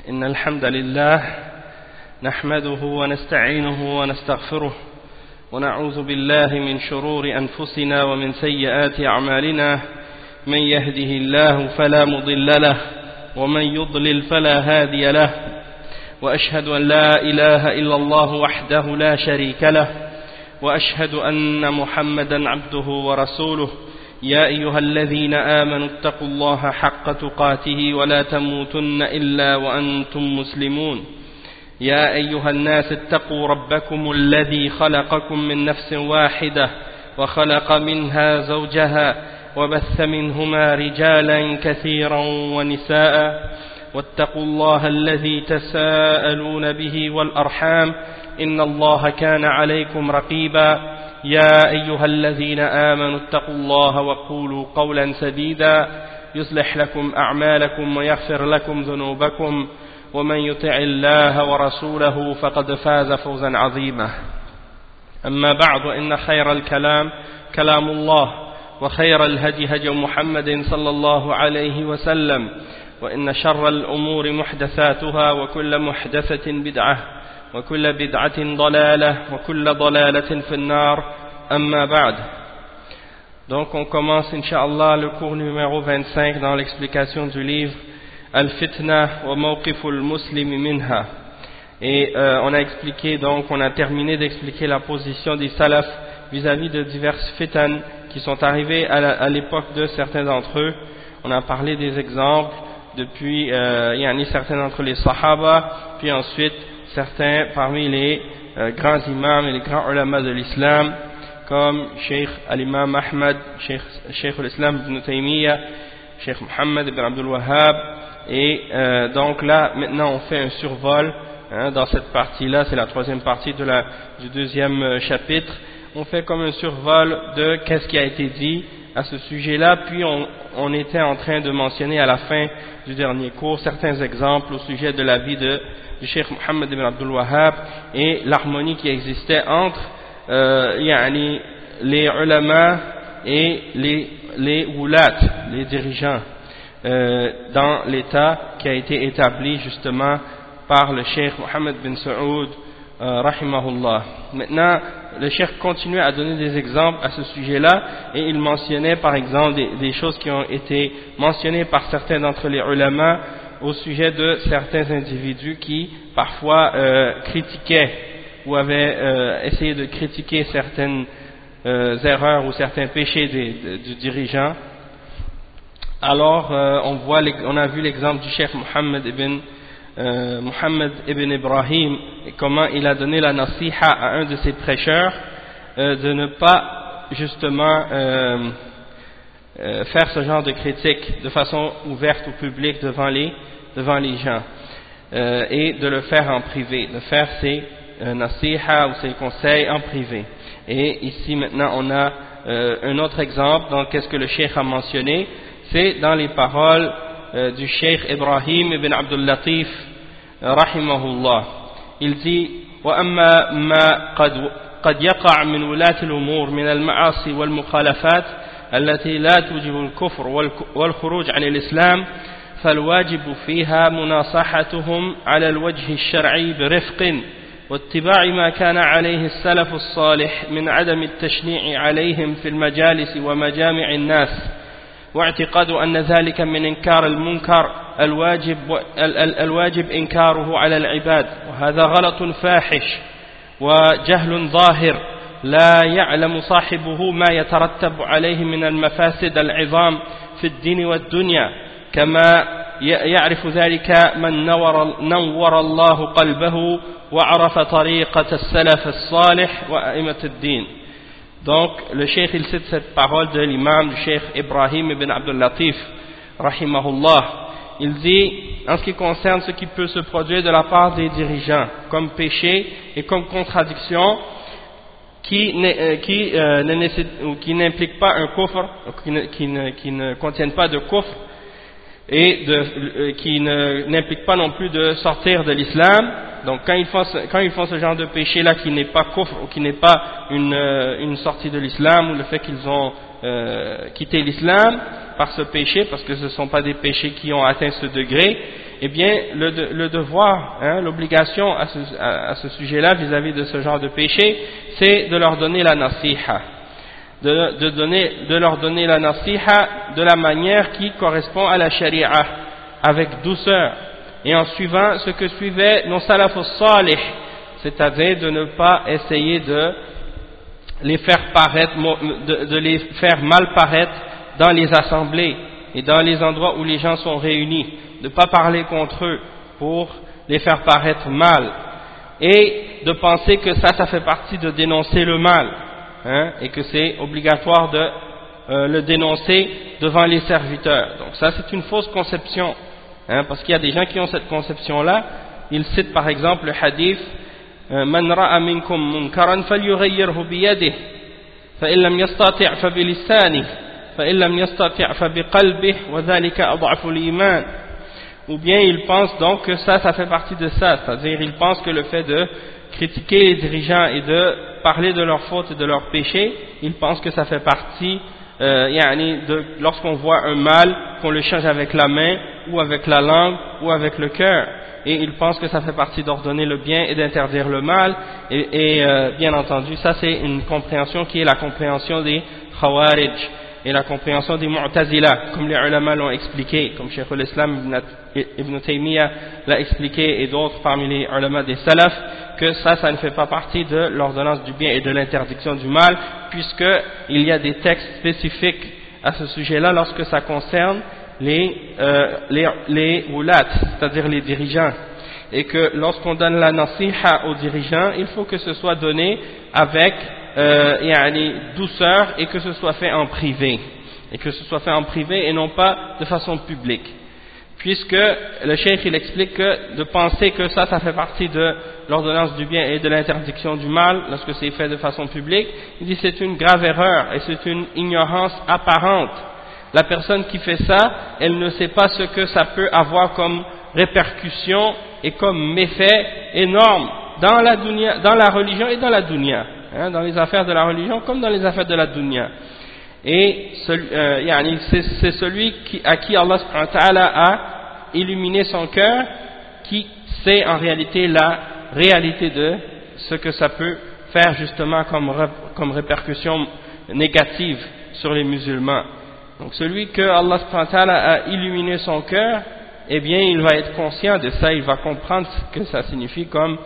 إن الحمد لله نحمده ونستعينه ونستغفره ونعوذ بالله من شرور أنفسنا ومن سيئات أعمالنا من يهده الله فلا مضل له ومن يضلل فلا هادي له وأشهد أن لا إله إلا الله وحده لا شريك له وأشهد أن محمدا عبده ورسوله يا أيها الذين آمنوا اتقوا الله حق تقاته ولا تموتن إلا وأنتم مسلمون يا أيها الناس اتقوا ربكم الذي خلقكم من نفس واحدة وخلق منها زوجها وبث منهما رجالا كثيرا ونساء واتقوا الله الذي تساءلون به والأرحام إن الله كان عليكم رقيبا يا أيها الذين آمنوا اتقوا الله وقولوا قولا سديدا يصلح لكم أعمالكم ويغفر لكم ذنوبكم ومن يطع الله ورسوله فقد فاز فوزا عظيما أما بعد إن خير الكلام كلام الله وخير الهدي هدي محمد صلى الله عليه وسلم وإن شر الأمور محدثاتها وكل محدثة بدعة وكل بدعة ضلالة وكل ضلالة في النار أما بعد. Donc on commence Inch'Allah le cours numéro 25 dans l'explication du livre Al-Fitna wa Mawqiful Muslimi Minha. Et on a expliqué, donc on a terminé d'expliquer la position des salafs vis-à-vis de diverses fitan qui sont arrivées à l'époque de certains d'entre eux. On a parlé des exemples depuis certains d'entre les sahaba, puis ensuite certains parmi les grands imams et les grands ulama de l'islam, comme Cheikh al-Imam Ahmad, Cheikh al-Islam ibn Taymiyyah, Cheikh Mohammed ibn Abdul Wahhab. Et donc là, maintenant on fait un survol dans cette partie-là, c'est la troisième partie du deuxième chapitre. On fait comme un survol de qu'est-ce qui a été dit à ce sujet-là, puis on était en train de mentionner à la fin du dernier cours certains exemples au sujet de la vie du Cheikh Mohammed ibn Abdul Wahhab et l'harmonie qui existait entre les ulama et les wulat, les dirigeants dans l'état qui a été établi justement par le Cheikh Mohammed bin Saoud rahimahullah. Maintenant le Cheikh continuait à donner des exemples à ce sujet-là et il mentionnait par exemple des choses qui ont été mentionnées par certains d'entre les ulama au sujet de certains individus qui parfois critiquaient ou avaient essayé de critiquer certaines erreurs ou certains péchés du dirigeant. Alors on a vu l'exemple du Cheikh Mohammed ibn Ibrahim et comment il a donné la nasiha à un de ses prêcheurs de ne pas justement faire ce genre de critique de façon ouverte au public devant les gens et de le faire en privé, de faire ses nasiha ou ses conseils en privé. Et ici maintenant on a un autre exemple. Donc qu'est-ce que le cheikh a mentionné? C'est dans les paroles du cheikh Ibrahim ibn Abdul Latif rahimahullah. Il dit وأما ما قد يقع من ولاة الأمور من المعاصي والمخالفات التي لا توجب الكفر والخروج عن الإسلام فالواجب فيها مناصحتهم على الوجه الشرعي برفق واتباع ما كان عليه السلف الصالح من عدم التشنيع عليهم في المجالس ومجامع الناس واعتقاد أن ذلك من إنكار المنكر الواجب إنكاره على العباد وهذا غلط فاحش وجهل ظاهر لا يعلم صاحبه ما يترتب عليه من المفاسد العظام في الدين والدنيا كما يعرف ذلك من نور الله قلبه وعرف طريقة السلف الصالح وأئمة الدين. Donc le cheikh il cite cette parole de l'imam du cheikh Ibrahim ibn Abdul Latif rahimahullah. Il dit en ce qui concerne ce qui peut se produire de la part des dirigeants comme péché et comme contradiction qui n'impliquent pas un kufr, qui ne contiennent pas de kufr et qui n'impliquent pas non plus de sortir de l'islam, Donc quand ils font ce genre de péché là qui n'est pas kufr ou qui n'est pas une sortie de l'islam, ou le fait qu'ils ont quitté l'islam par ce péché, parce que ce ne sont pas des péchés qui ont atteint ce degré, eh bien le devoir, l'obligation à ce sujet-là vis-à-vis de ce genre de péché, c'est de leur donner la nasiha, de leur donner la nasiha de la manière qui correspond à la sharia, avec douceur, et en suivant ce que suivaient nos salafus salih, c'est-à-dire de ne pas essayer de les faire paraître, de les faire mal paraître dans les assemblées et dans les endroits où les gens sont réunis, de ne pas parler contre eux pour les faire paraître mal, et de penser que ça fait partie de dénoncer le mal, et que c'est obligatoire de le dénoncer devant les serviteurs. Donc ça c'est une fausse conception, parce qu'il y a des gens qui ont cette conception-là. Ils citent par exemple le hadith من رأى منكم منكرا فليغيره بيده فإن لم يستطع فبلسانه فإن لم يستطع فبقلبه وذلك أضعف الإيمان. Ou bien ils pensent donc que ça fait partie de ça, c'est-à-dire ils pensent que le fait de critiquer les dirigeants et de parler de leurs fautes et de leurs péchés, ils pensent que ça fait partie lorsqu'on voit un mal, qu'on le change avec la main ou avec la langue ou avec le cœur, et ils pensent que ça fait partie d'ordonner le bien et d'interdire le mal, et bien entendu ça c'est une compréhension qui est la compréhension des Khawarij et la compréhension des Mu'tazila, comme les ulama l'ont expliqué, comme Cheikh al-Islam Ibn Taymiyyah l'a expliqué, et d'autres parmi les ulama des Salaf, que ça ne fait pas partie de l'ordonnance du bien et de l'interdiction du mal, puisqu'il y a des textes spécifiques à ce sujet-là lorsque ça concerne les wulat, c'est-à-dire les dirigeants, et que lorsqu'on donne la nasiha aux dirigeants, il faut que ce soit donné avec douceur, et que ce soit fait en privé, et non pas de façon publique, puisque le cheikh il explique que de penser que ça fait partie de l'ordonnance du bien et de l'interdiction du mal lorsque c'est fait de façon publique, il dit c'est une grave erreur et c'est une ignorance apparente. La personne qui fait ça, elle ne sait pas ce que ça peut avoir comme répercussion et comme méfait énorme dans la religion et dans la dunya, dans les affaires de la religion comme dans les affaires de la dunya. Et c'est celui à qui Allah subhanahu wa ta'ala a illuminé son cœur qui sait en réalité la réalité de ce que ça peut faire justement comme répercussion négative sur les musulmans. Donc celui que Allah subhanahu wa ta'ala a illuminé son cœur, eh bien il va être conscient de ça, il va comprendre ce que ça signifie comme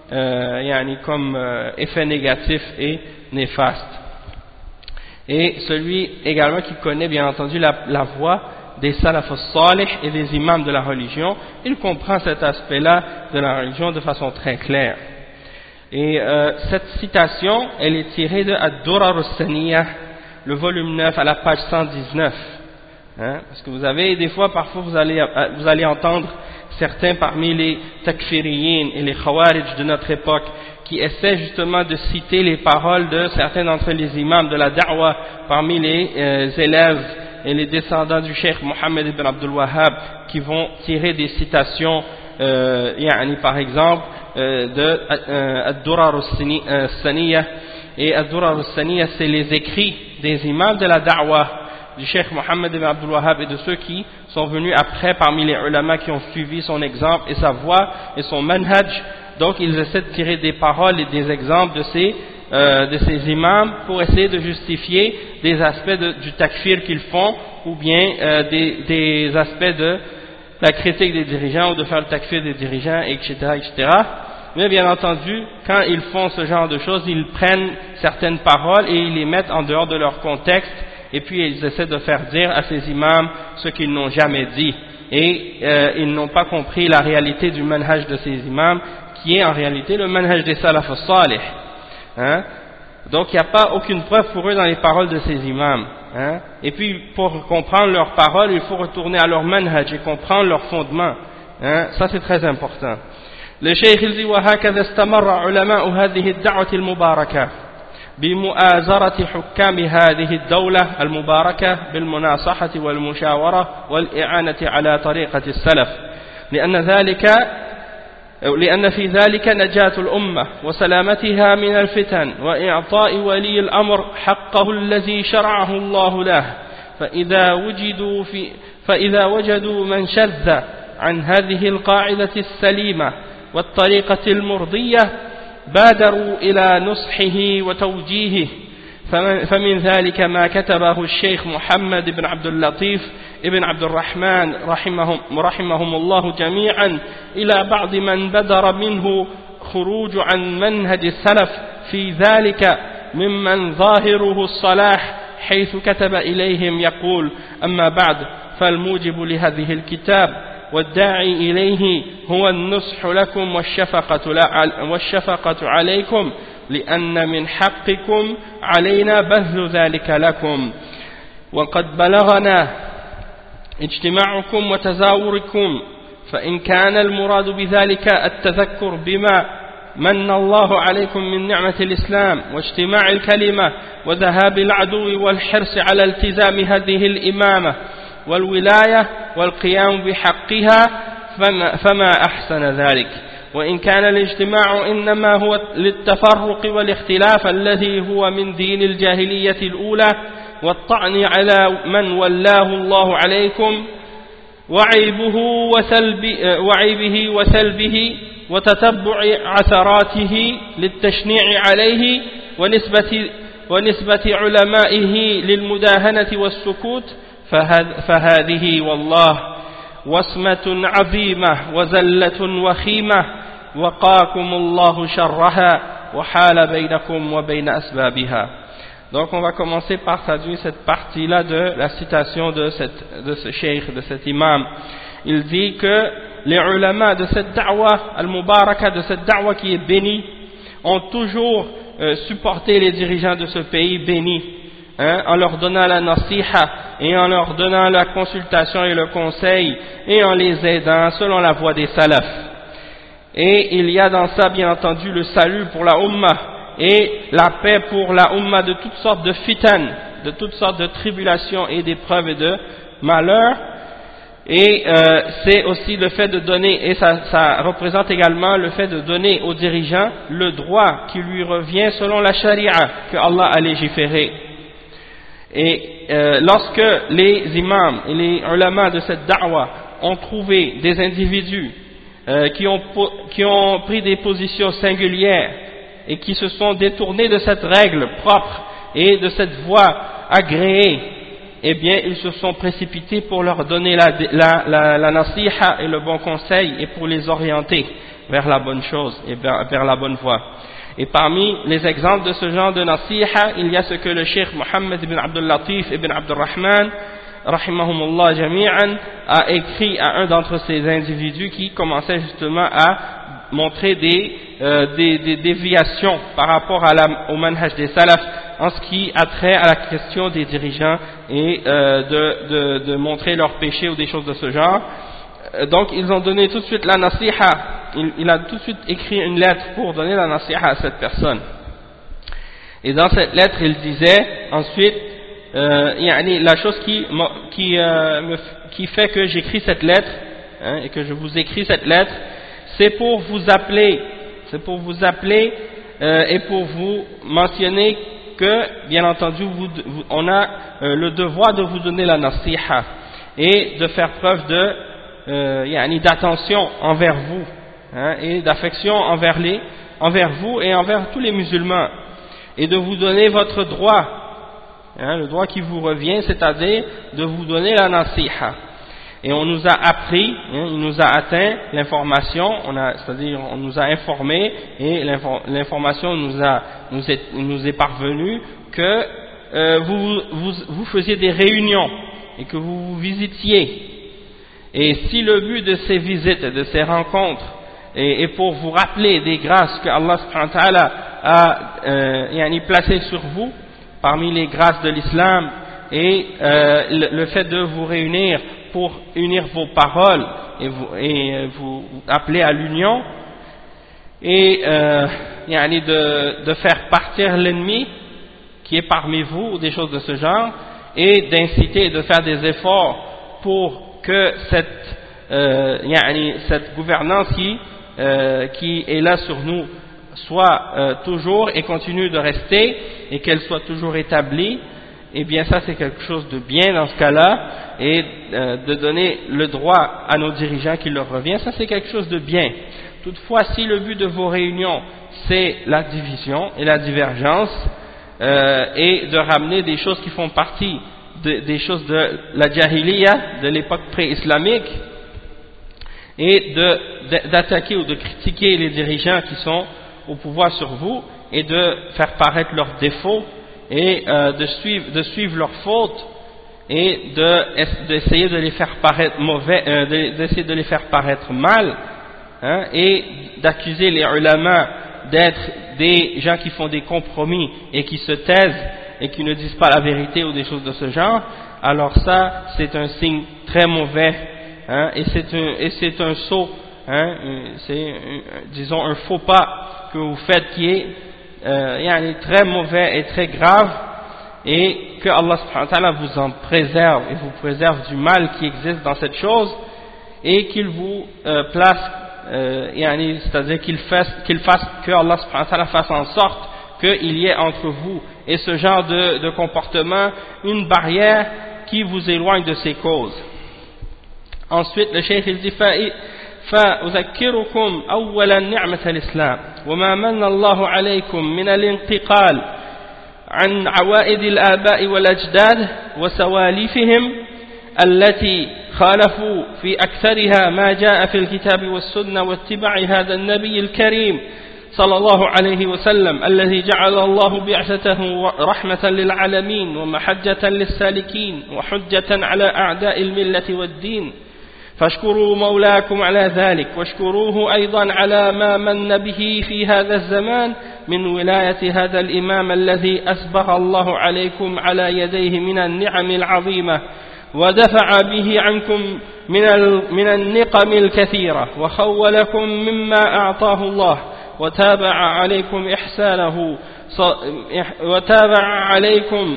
effet négatif et néfaste. Et celui également qui connaît bien entendu la voie des salafus salih et des imams de la religion, il comprend cet aspect-là de la religion de façon très claire. Et cette citation, elle est tirée de Ad-Durar al-Saniyah, le volume 9 à la page 119. Parce que vous avez des fois, parfois vous allez entendre certains parmi les takfiriyin et les khawarij de notre époque qui essaient justement de citer les paroles de certains d'entre les imams de la da'wah parmi les élèves et les descendants du cheikh Mohammed ibn Abdul Wahhab, qui vont tirer des citations par exemple de Ad-Durar al-Saniyah. Et Ad-Durar al-Saniyah, c'est les écrits des imams de la da'wah du cheikh Mohammed ibn Abdul Wahhab et de ceux qui sont venus après parmi les ulama qui ont suivi son exemple et sa voie et son manhaj. Donc ils essaient de tirer des paroles et des exemples de ces imams pour essayer de justifier des aspects du takfir qu'ils font, ou bien des aspects de la critique des dirigeants, ou de faire le takfir des dirigeants, etc., etc. Mais bien entendu, quand ils font ce genre de choses, ils prennent certaines paroles et ils les mettent en dehors de leur contexte, et puis ils essaient de faire dire à ces imams ce qu'ils n'ont jamais dit, et ils n'ont pas compris la réalité du manhaj de ces imams, qui est en réalité le manhaj des salafus salih. Donc il n'y a pas aucune preuve pour eux dans les paroles de ces imams. Et puis pour comprendre leurs paroles, il faut retourner à leur manhaj et comprendre leurs fondements. Ça c'est très important. Le cheikh il dit وهكذا استمر علماء هذه الدعوة المباركة بمؤازرة حكام هذه الدولة المباركة بالمناصحة والمشاورة والإعانة على طريقة السلف لأن ذلك لأن في ذلك نجاة الأمة وسلامتها من الفتن وإعطاء ولي الأمر حقه الذي شرعه الله له فإذا وجدوا من شذ عن هذه القاعدة السليمة والطريقة المرضية بادروا إلى نصحه وتوجيهه فمن ذلك ما كتبه الشيخ محمد بن عبد اللطيف ابن عبد الرحمن رحمهم الله جميعا إلى بعض من بدر منه خروج عن منهج السلف في ذلك ممن ظاهره الصلاح حيث كتب إليهم يقول أما بعد فالموجب لهذه الكتاب والداعي إليه هو النصح لكم والشفقة عليكم لأن من حقكم علينا بذل ذلك لكم وقد بلغنا اجتماعكم وتزاوركم فإن كان المراد بذلك التذكر بما من الله عليكم من نعمة الإسلام واجتماع الكلمة وذهاب العدو والحرص على التزام هذه الإمامة والولاية والقيام بحقها فما أحسن ذلك وإن كان الاجتماع إنما هو للتفرق والاختلاف الذي هو من دين الجاهلية الأولى والطعن على من ولاه الله عليكم وعيبه وسلبه وتتبع عثراته للتشنيع عليه ونسبة علمائه للمداهنة والسكوت فهذه والله وسمة عظيمة وزلة وخيمة وقاكم الله شرها وحال بينكم وبين أسبابها. Donc on va commencer par traduire cette partie-là de la citation de ce cheikh, de cet imam. Il dit que les ulama de cette da'wa, al-mubaraka, de cette da'wa qui est bénie, ont toujours supporté les dirigeants de ce pays béni, en leur donnant la nasiha et en leur donnant la consultation et le conseil et en les aidant selon la voie des salafs. Et il y a dans ça bien entendu le salut pour la ummah et la paix pour la ummah de toutes sortes de fitan, de toutes sortes de tribulations et d'épreuves et de malheurs. Et c'est aussi le fait de donner, et ça représente également le fait de donner aux dirigeants le droit qui lui revient selon la charia que Allah a légiféré. Et lorsque les imams et les ulama de cette da'wa ont trouvé des individus qui ont pris des positions singulières et qui se sont détournés de cette règle propre et de cette voie agréée, eh bien ils se sont précipités pour leur donner la nasiha et le bon conseil et pour les orienter vers la bonne chose et vers la bonne voie. Et parmi les exemples de ce genre de nasiha, il y a ce que le cheikh Mohammed ibn Abdul Latif ibn Abdul Rahman rahimahumullah jami'an a écrit à un d'entre ces individus qui commençait justement à montrer des déviations par rapport au manhaj des salafs en ce qui a trait à la question des dirigeants et de montrer leurs péchés ou des choses de ce genre. Donc ils ont donné tout de suite la nasiha, il a tout de suite écrit une lettre pour donner la nasiha à cette personne. Et dans cette lettre il disait ensuite la chose qui fait que j'écris cette lettre et que je vous écris cette lettre, c'est pour vous appeler et pour vous mentionner que bien entendu on a le devoir de vous donner la nasiha et de faire preuve d'attention envers vous et d'affection envers vous et envers tous les musulmans, et de vous donner votre droit, le droit qui vous revient, c'est-à-dire de vous donner la nasiha. Et on nous a appris, il nous a atteint l'information, c'est-à-dire on nous a informé et l'information nous est parvenue que vous faisiez des réunions et que vous visitiez. Et si le but de ces visites et de ces rencontres est pour vous rappeler des grâces que Allah subhanahu wa ta'ala a placées sur vous, parmi les grâces de l'islam, et le fait de vous réunir pour unir vos paroles et vous appeler à l'union, et de faire partir l'ennemi qui est parmi vous, ou des choses de ce genre, et d'inciter et de faire des efforts pour que cette gouvernance qui est là sur nous soit toujours et continue de rester et qu'elle soit toujours établie, eh bien ça c'est quelque chose de bien dans ce cas-là, et de donner le droit à nos dirigeants qui leur revient, ça c'est quelque chose de bien. Toutefois, si le but de vos réunions c'est la division et la divergence, et de ramener des choses qui font partie des choses de la jahiliya, de l'époque pré-islamique, et d'attaquer ou de critiquer les dirigeants qui sont au pouvoir sur vous, et de faire paraître leurs défauts, et de suivre leurs fautes, et d'essayer de les faire paraître mauvais, d'essayer de les faire paraître mal, hein, et d'accuser les ulama d'être des gens qui font des compromis et qui se taisent et qui ne disent pas la vérité ou des choses de ce genre, alors ça c'est un signe très mauvais, hein, et c'est un saut, hein, c'est disons un faux pas que vous faites qui est très mauvais et très grave, et que Allah subhanahu wa ta'ala vous en préserve et vous préserve du mal qui existe dans cette chose, et qu'il vous place, c'est-à-dire qu'il fasse que Allah subhanahu wa ta'ala fasse en sorte qu'il y ait entre vous et ce genre de comportement une barrière qui vous éloigne de ces causes. Ensuite le cheikh il dit فأذكركم أولا نعمة الإسلام وما من الله عليكم من الانتقال عن عوائد الآباء والأجداد وسوالفهم التي خالفوا في أكثرها ما جاء في الكتاب والسنة واتباع هذا النبي الكريم صلى الله عليه وسلم الذي جعل الله بعثته رحمة للعالمين ومحجة للسالكين وحجة على أعداء الملة والدين، فاشكروا مولاكم على ذلك واشكروه أيضا على ما من به في هذا الزمان من ولاية هذا الإمام الذي أسبغ الله عليكم على يديه من النعم العظيمة ودفع به عنكم من النقم الكثيرة وخولكم مما أعطاه الله وتابع عليكم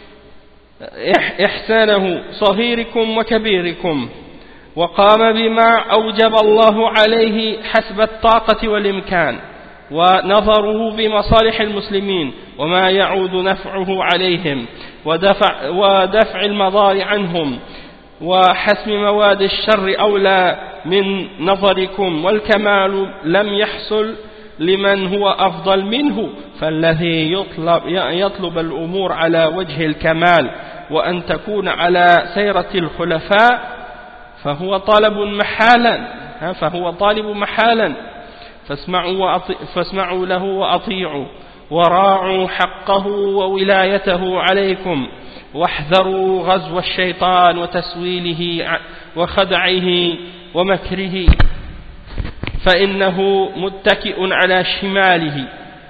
إحسانه صغيركم وكبيركم، وقام بما أوجب الله عليه حسب الطاقة والإمكان ونظره بمصالح المسلمين وما يعود نفعه عليهم ودفع المضار عنهم وحسم مواد الشر أولى من نظركم، والكمال لم يحصل لمن هو أفضل منه، فالذي يطلب الأمور على وجه الكمال وأن تكون على سيرة الخلفاء فهو طالب محالا فاسمعوا له وأطيعوا وراعوا حقه وولايته عليكم، واحذروا غزو الشيطان وتسويله وخدعه ومكره، فإنه متكئ على شماله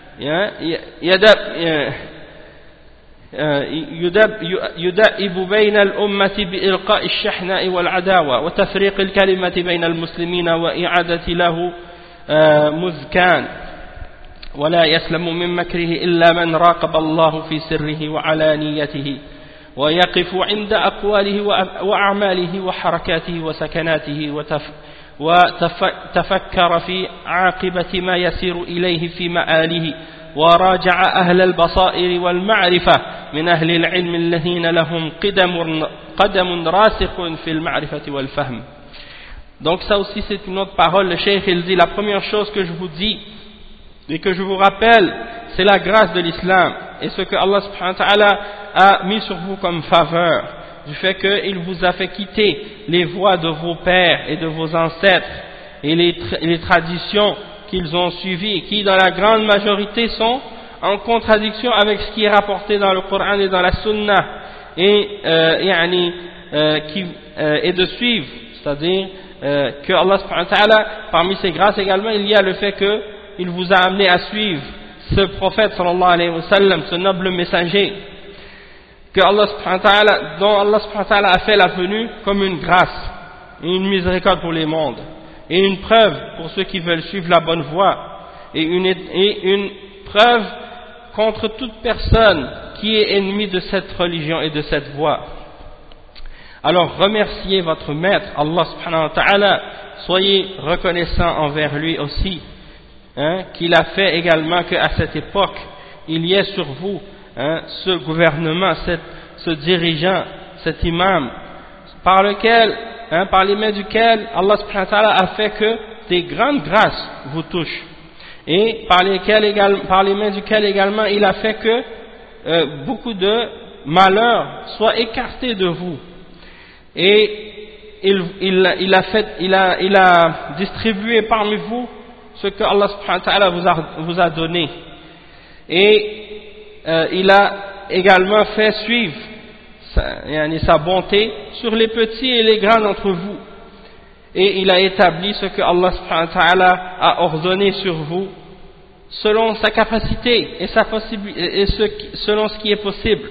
يدأب بين الأمة بإلقاء الشحناء والعداوة وتفريق الكلمة بين المسلمين وإعادة له مزكان، ولا يسلم من مكره إلا من راقب الله في سره وعلانيته ويقف عند أقواله وأعماله وحركاته وسكناته وتفكر في عاقبة ما يسير إليه في مآله، وراجع أهل البصائر والمعرفة من أهل العلم الذين لهم قدم راسخ في المعرفة والفهم. Donc ça aussi c'est une autre parole. Le cheikh il dit la première chose que je vous dis et que je vous rappelle, c'est la grâce de l'islam et ce que Allah subhanahu wa ta'ala a mis sur vous comme faveur, du fait qu'il vous a fait quitter les voies de vos pères et de vos ancêtres et les traditions qu'ils ont suivies, qui dans la grande majorité sont en contradiction avec ce qui est rapporté dans le Coran et dans la Sunna, et de suivre, c'est-à-dire que Allah subhanahu wa ta'ala, parmi ses grâces également, il y a le fait qu'il vous a amené à suivre ce prophète sallallahu alayhi wa sallam, ce noble messager, dont Allah subhanahu wa ta'ala a fait la venue comme une grâce et une miséricorde pour les mondes, et une preuve pour ceux qui veulent suivre la bonne voie, et une preuve contre toute personne qui est ennemie de cette religion et de cette voie. alors remerciez votre maître Allah subhanahu wa ta'ala, soyez reconnaissants envers lui aussi, qu'il a fait également qu'à cette époque il y ait sur vous ce gouvernement, ce dirigeant, cet imam, par les mains duquel Allah subhanahu wa ta'ala a fait que des grandes grâces vous touchent, et par les mains duquel également il a fait que beaucoup de malheurs soient écartés de vous, et il a distribué parmi vous ce que Allah subhanahu wa ta'ala vous a donné, et il a également fait suivre sa bonté sur les petits et les grands d'entre vous, et il a établi ce que Allah subhanahu wa ta'ala a ordonné sur vous selon sa capacité et selon ce qui est possible,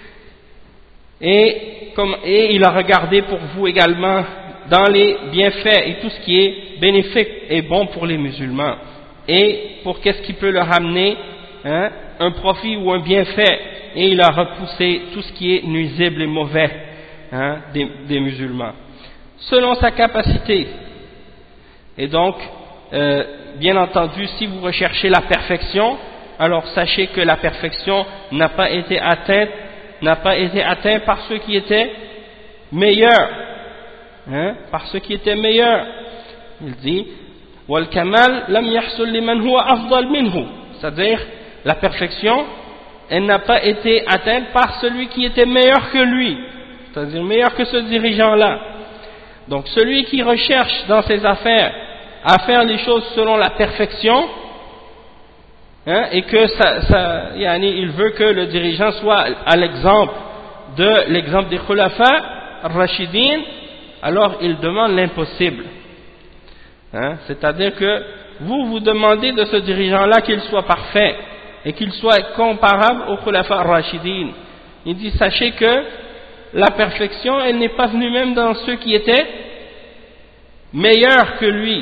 et il a regardé pour vous également dans les bienfaits et tout ce qui est bénéfique et bon pour les musulmans, et pour qu'est-ce qui peut leur amener un profit ou un bienfait, et il a repoussé tout ce qui est nuisible et mauvais des musulmans selon sa capacité. Et donc bien entendu, si vous recherchez la perfection, alors sachez que la perfection n'a pas été atteinte par ceux qui étaient meilleurs, par ceux qui étaient meilleurs. Il dit wal kamal lam yahsul liman huwa afdal minhu, c'est-à-dire la perfection, elle n'a pas été atteinte par celui qui était meilleur que lui, c'est-à-dire meilleur que ce dirigeant-là. Donc celui qui recherche dans ses affaires à faire les choses selon la perfection, et que il veut que le dirigeant soit à l'exemple des khulafa ar-rashidin, alors il demande l'impossible. C'est-à-dire que vous demandez de ce dirigeant-là qu'il soit parfait et qu'il soit comparable au khulafa ar-rashidin. Il dit sachez que la perfection, elle n'est pas venue même dans ceux qui étaient meilleurs que lui.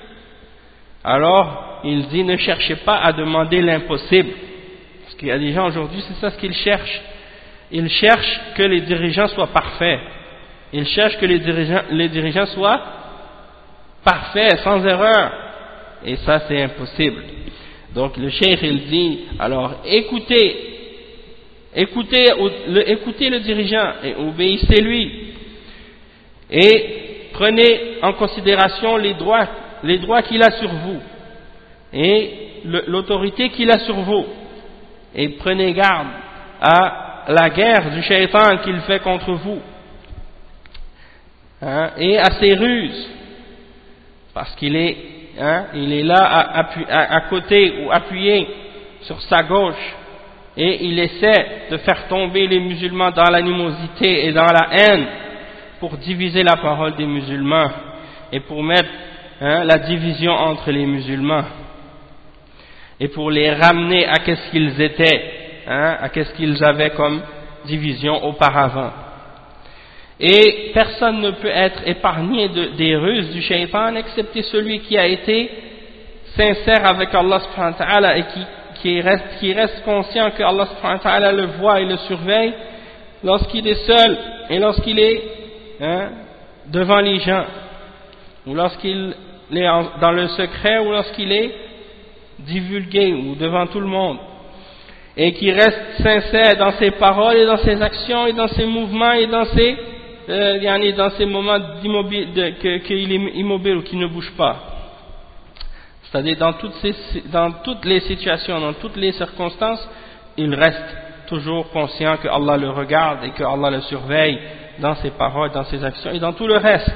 Alors il dit ne cherchez pas à demander l'impossible, parce qu'il y a des gens aujourd'hui, c'est ça ce qu'ils cherchent. Ils cherchent que les dirigeants soient parfaits, ils cherchent que les dirigeants soient parfaits, sans erreur, et ça c'est impossible. Donc le cheikh il dit alors écoutez le dirigeant et obéissez-lui, et prenez en considération les droits qu'il a sur vous et l'autorité qu'il a sur vous, et prenez garde à la guerre du shaitan qu'il fait contre vous, et à ses ruses, parce qu'il est là à côté ou appuyé sur sa gauche, et il essaie de faire tomber les musulmans dans l'animosité et dans la haine pour diviser la parole des musulmans et pour mettre la division entre les musulmans et pour les ramener à qu'est-ce qu'ils étaient, à qu'est-ce qu'ils avaient comme division auparavant. Et personne ne peut être épargné des ruses du shaitan excepté celui qui a été sincère avec Allah subhanahu wa ta'ala et qui reste conscient que Allah subhanahu wa ta'ala le voit et le surveille lorsqu'il est seul et lorsqu'il est devant les gens, ou lorsqu'il est dans le secret, ou lorsqu'il est divulgué ou devant tout le monde, et qui reste sincère dans ses paroles et dans ses actions et dans ses mouvements et dans ses moments qu'il est immobile ou qu'il ne bouge pas, c'est-à-dire dans toutes les situations, dans toutes les circonstances, il reste toujours conscient que Allah le regarde et que Allah le surveille dans ses paroles, dans ses actions et dans tout le reste,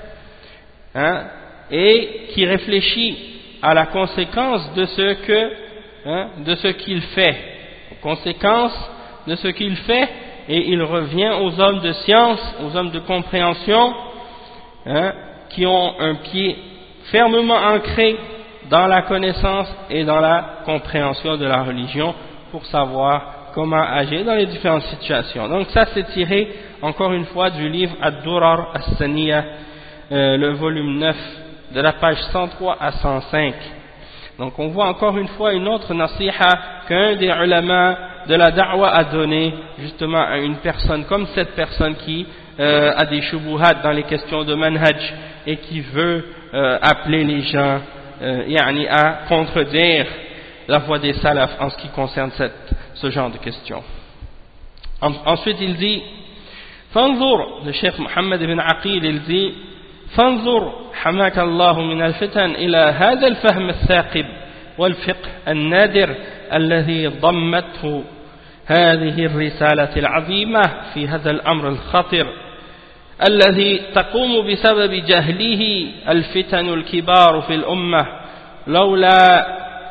et qui réfléchit à la conséquence de ce qu'il fait, aux conséquences de ce qu'il fait, et il revient aux hommes de science, aux hommes de compréhension, qui ont un pied fermement ancré dans la connaissance et dans la compréhension de la religion, pour savoir comment agir dans les différentes situations. Donc ça c'est tiré encore une fois du livre Ad-Durar As-Saniyah, le volume 9, de la page 103 à 105. Donc on voit encore une fois une autre nasiha qu'un des ulama de la da'wa a donné justement à une personne comme cette personne qui a des shubuhat dans les questions de manhaj et qui veut appeler les gens à contredire la voie des salafs en ce qui concerne ce genre de questions. Ensuite il dit فانظر, le cheikh Mohammed ibn Aqil il dit فانظر حماك الله من الفتن إلى هذا الفهم الثاقب والفقه النادر الذي ضمته هذه الرسالة العظيمة في هذا الأمر الخطر الذي تقوم بسبب جهله الفتن الكبار في الأمة لولا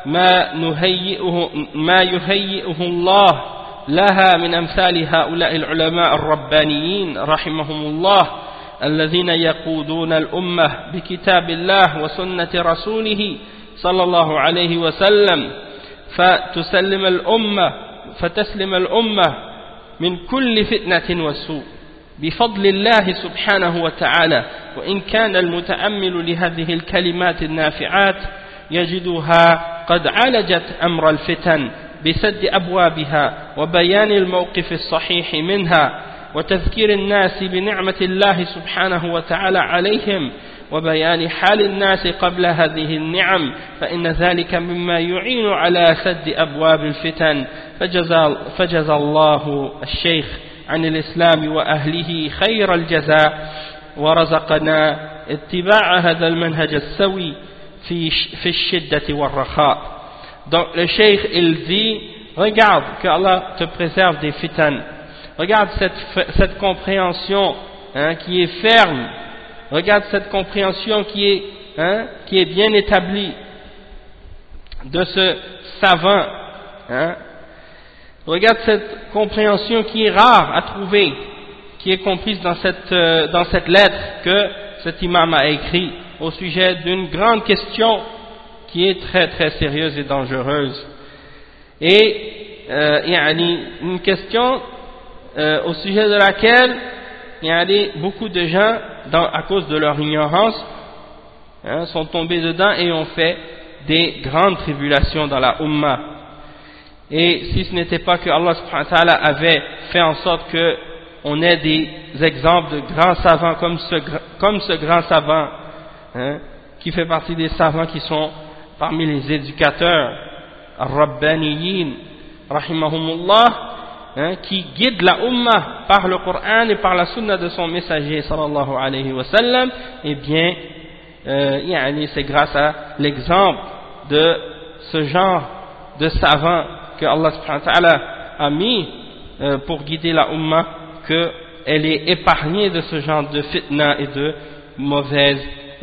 ما يهيئه الله لها من أمثال هؤلاء العلماء الربانيين رحمهم الله الذين يقودون الأمة بكتاب الله وسنة رسوله صلى الله عليه وسلم فتسلم الأمة من كل فتنة وسوء بفضل الله سبحانه وتعالى. وإن كان المتأمل لهذه الكلمات النافعات يجدها قد عالجت أمر الفتن بسد أبوابها وبيان الموقف الصحيح منها وتذكير الناس بنعمة الله سبحانه وتعالى عليهم وبيان حال الناس قبل هذه النعم، فإن ذلك مما يعين على سد أبواب الفتن. فجزى الله الشيخ عن الإسلام وأهله خير الجزاء ورزقنا اتباع هذا المنهج السوي في الشدة والرخاء. Donc le cheikh il dit, regarde que Allah te préserve des fitan, regarde cette compréhension qui est ferme, regarde cette compréhension qui est bien établie de ce savant, regarde cette compréhension qui est rare à trouver, qui est comprise dans cette lettre que cet imam a écrit au sujet d'une grande question qui est très très sérieuse et dangereuse, et une question au sujet de laquelle beaucoup de gens, à cause de leur ignorance, sont tombés dedans et ont fait des grandes tribulations dans la Ummah. Et si ce n'était pas que Allah subhanahu wa ta'ala avait fait en sorte qu'on ait des exemples de grands savants comme ce grand savant, qui fait partie des savants qui sont parmi les éducateurs Rabbaniyin rahimahumullah, qui guident la Ummah par le Coran et par la Sunna de son messager sallallahu alayhi wa sallam, eh bien c'est grâce à l'exemple de ce genre de savants que Allah subhanahu wa ta'ala a mis pour guider la Ummah, qu'elle est épargnée de ce genre de fitna et de mauvais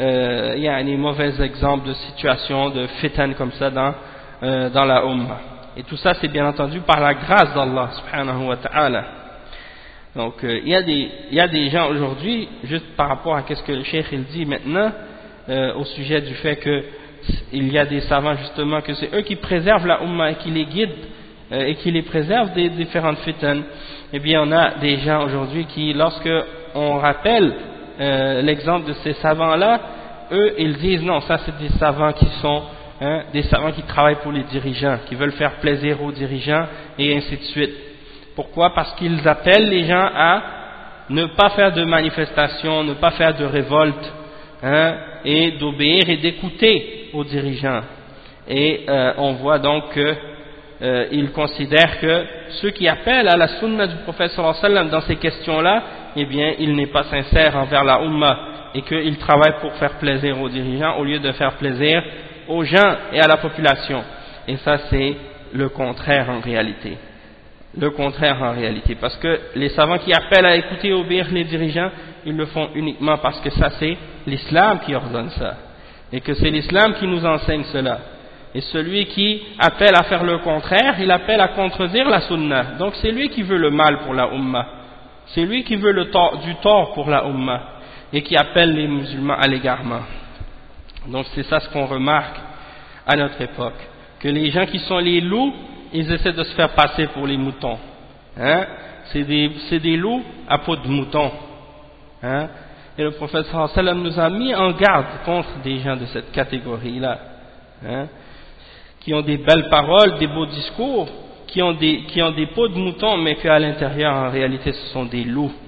exemples de situations de fitan comme ça dans la Ummah. Et tout ça c'est bien entendu par la grâce d'Allah subhanahu wa ta'ala. Donc il y a des gens aujourd'hui, juste par rapport à ce que le cheikh il dit maintenant au sujet du fait que il y a des savants justement que c'est eux qui préservent la Ummah et qui les guident et qui les préservent des différentes fitan. Eh bien on a des gens aujourd'hui qui, lorsque on rappelle l'exemple de ces savants là, eux ils disent non, ça c'est des savants qui sont des savants qui travaillent pour les dirigeants, qui veulent faire plaisir aux dirigeants et ainsi de suite. Pourquoi? Parce qu'ils appellent les gens à ne pas faire de manifestations, ne pas faire de révolte, et d'obéir et d'écouter aux dirigeants. Et on voit donc qu'ils considèrent que ceux qui appellent à la sunna du prophète sallallahu alayhi wa sallam dans ces questions-là, eh bien, il n'est pas sincère envers la Ummah et qu'il travaille pour faire plaisir aux dirigeants au lieu de faire plaisir aux gens et à la population. Et ça, c'est le contraire en réalité. Le contraire en réalité. Parce que les savants qui appellent à écouter et obéir les dirigeants, ils le font uniquement parce que ça, c'est l'islam qui ordonne ça. Et que c'est l'islam qui nous enseigne cela. Et celui qui appelle à faire le contraire, il appelle à contredire la sunna. Donc c'est lui qui veut le mal pour la Ummah. C'est lui qui veut du tort pour la Ummah. Et qui appelle les musulmans à l'égarement. Donc c'est ça ce qu'on remarque à notre époque. Que les gens qui sont les loups, ils essaient de se faire passer pour les moutons. C'est des loups à peau de mouton. Et le prophète sallallahu alayhi wa sallam nous a mis en garde contre des gens de cette catégorie-là. Qui ont des belles paroles, des beaux discours, qui ont des peaux de mouton, mais qu'à l'intérieur, en réalité, ce sont des loups.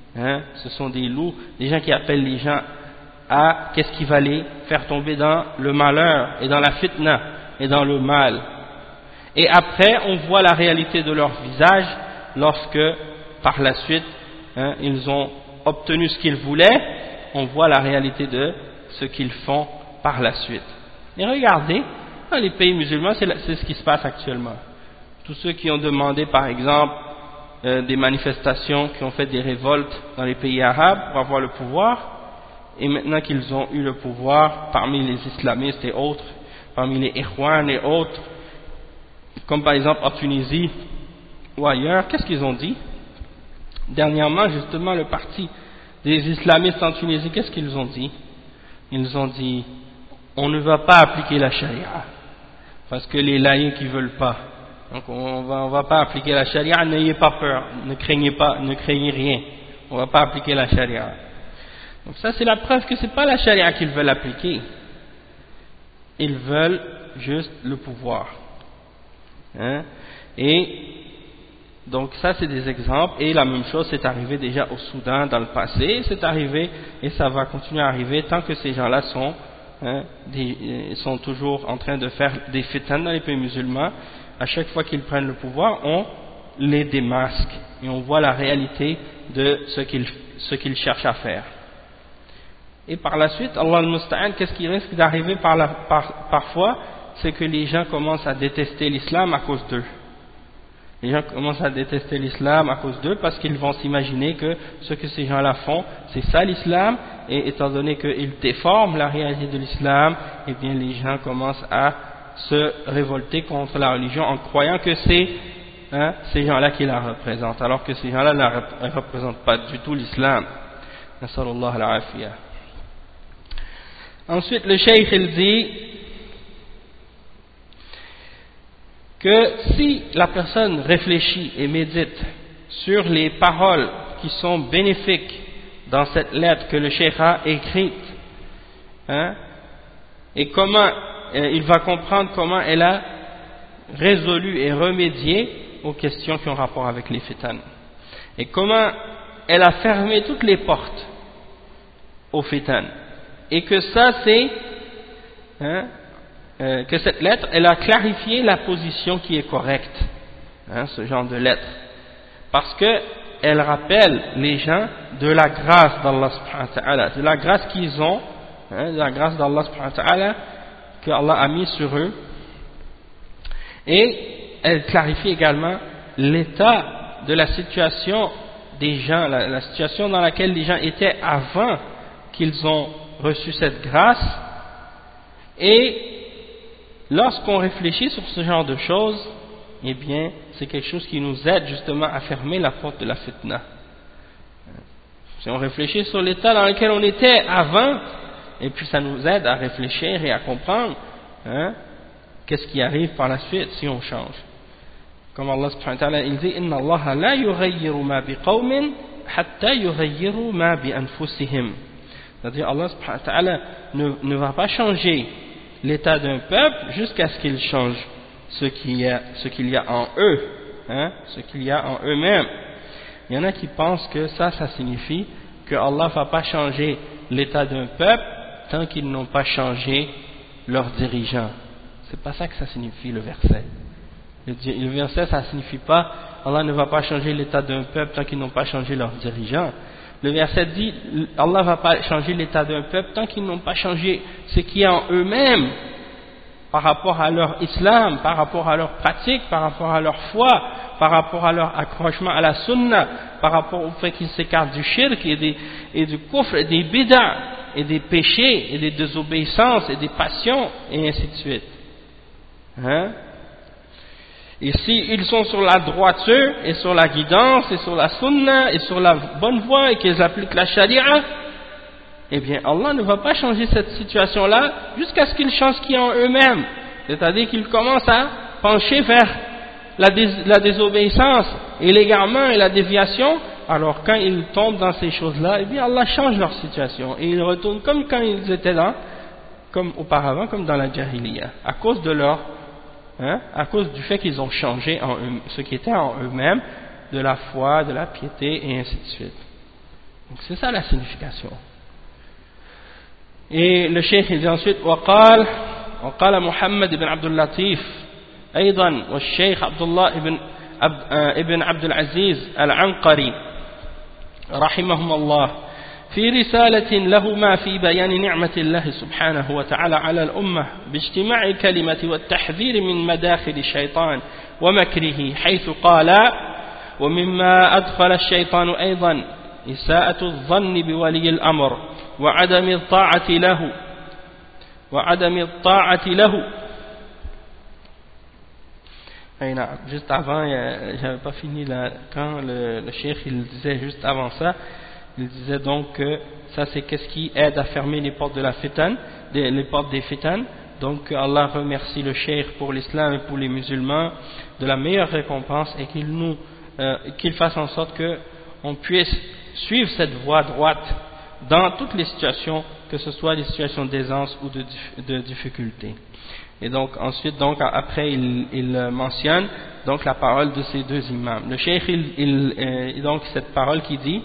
Hein, ce sont des loups, des gens qui appellent les gens à qu'est-ce qui va les faire tomber dans le malheur et dans la fitna et dans le mal. Et après, on voit la réalité de leur visage lorsque, par la suite, hein, ils ont obtenu ce qu'ils voulaient, on voit la réalité de ce qu'ils font par la suite. Et regardez, dans les pays musulmans, c'est ce qui se passe actuellement. Tous ceux qui ont demandé, par exemple, des manifestations, qui ont fait des révoltes dans les pays arabes pour avoir le pouvoir, et maintenant qu'ils ont eu le pouvoir parmi les islamistes et autres, parmi les Ikhwan et autres, comme par exemple en Tunisie ou ailleurs, qu'est-ce qu'ils ont dit? Dernièrement, justement, le parti des islamistes en Tunisie, qu'est-ce qu'ils ont dit? Ils ont dit, on ne va pas appliquer la charia, parce que les laïcs ne veulent pas. Donc on va pas appliquer la charia, n'ayez pas peur, ne craignez rien, on ne va pas appliquer la charia. Donc ça c'est la preuve que ce n'est pas la charia qu'ils veulent appliquer, ils veulent juste le pouvoir. Hein? Et donc ça c'est des exemples, et la même chose c'est arrivé déjà au Soudan dans le passé, c'est arrivé et ça va continuer à arriver tant que ces gens-là sont, hein, sont toujours en train de faire des fitans dans les pays musulmans. À chaque fois qu'ils prennent le pouvoir, on les démasque et on voit la réalité de ce qu'ils cherchent à faire. Et par la suite, Allah al-Musta'an, qu'est-ce qui risque d'arriver parfois, c'est que les gens commencent à détester l'islam à cause d'eux. Les gens commencent à détester l'islam à cause d'eux parce qu'ils vont s'imaginer que ce que ces gens-là font, c'est ça l'islam, et étant donné qu'ils déforment la réalité de l'islam, eh bien les gens commencent à se révolter contre la religion en croyant que c'est ces gens-là qui la représentent, alors que ces gens-là ne représentent pas du tout l'islam. Nasallallahu al-afiyah. Ensuite, le cheikh il dit que si la personne réfléchit et médite sur les paroles qui sont bénéfiques dans cette lettre que le cheikh a écrite, hein, et comment il va comprendre comment elle a résolu et remédié aux questions qui ont rapport avec les fitan, et comment elle a fermé toutes les portes aux fitan, et que ça c'est que cette lettre elle a clarifié la position qui est correcte, hein, ce genre de lettre, parce que elle rappelle les gens de la grâce d'Allah subhanahu wa ta'ala, de la grâce qu'ils ont, hein, de la grâce d'Allah subhanahu wa ta'ala que Allah a mis sur eux, et elle clarifie également l'état de la situation des gens, la situation dans laquelle les gens étaient avant qu'ils ont reçu cette grâce. Et lorsqu'on réfléchit sur ce genre de choses, eh bien c'est quelque chose qui nous aide justement à fermer la porte de la fitna. Si on réfléchit sur l'état dans lequel on était avant, et puis ça nous aide à réfléchir et à comprendre, hein, qu'est-ce qui arrive par la suite si on change. Comme Allah subhanahu wa ta'ala il dit, inna Allah la yughayyiru ma biqawmin hatta yughayyiru ma bi anfusihim. C'est-à-dire Allah subhanahu wa ta'ala ne va pas changer l'état d'un peuple jusqu'à ce qu'il change ce qu'il y a en eux, hein, ce qu'il y a en eux-mêmes. Il y en a qui pensent que ça signifie que Allah ne va pas changer l'état d'un peuple tant qu'ils n'ont pas changé leurs dirigeants. C'est pas ça que ça signifie le verset. Le verset ça signifie pas Allah ne va pas changer l'état d'un peuple tant qu'ils n'ont pas changé leurs dirigeants. Le verset dit Allah ne va pas changer l'état d'un peuple tant qu'ils n'ont pas changé ce qui est en eux-mêmes par rapport à leur islam, par rapport à leur pratique, par rapport à leur foi, par rapport à leur accrochement à la sunna, par rapport au fait qu'ils s'écartent du shirk et du kufr et des bid'a et des péchés et des désobéissances et des passions et ainsi de suite. Hein? Et s'ils sont sur la droiture et sur la guidance et sur la sunna et sur la bonne voie et qu'ils appliquent la sharia, eh bien Allah ne va pas changer cette situation-là jusqu'à ce qu'ils changent ce qui est en eux-mêmes. C'est-à-dire qu'ils commencent à pencher vers la désobéissance et l'égarement et la déviation. Alors quand ils tombent dans ces choses-là, eh bien Allah change leur situation et ils retournent comme quand ils étaient comme auparavant, comme dans la jahiliya, à cause de à cause du fait qu'ils ont changé en eux, ce qui était en eux-mêmes, de la foi, de la piété et ainsi de suite. Donc c'est ça la signification. Et le cheikh il dit ensuite وقال محمد بن عبد اللطيف أيضا والشيخ عبد الله ابن عبد العزيز العنقري رحمهم الله في رسالة لهما في بيان نعمة الله سبحانه وتعالى على الأمة باجتماع الكلمة والتحذير من مداخل الشيطان ومكره حيث قال ومما أدخل الشيطان أيضا إساءة الظن بولي الأمر وعدم الطاعة له. Juste avant, j'avais pas fini là, quand le cheikh il disait juste avant ça, il disait donc que ça c'est qu'est-ce qui aide à fermer les portes de la fitan, les portes des fitan. Donc Allah remercie le cheikh pour l'islam et pour les musulmans de la meilleure récompense et qu'il fasse en sorte que on puisse suivre cette voie droite dans toutes les situations, que ce soit des situations d'aisance ou de difficulté. Et donc ensuite, donc après il mentionne donc la parole de ces deux imams. Le cheikh donc cette parole qui dit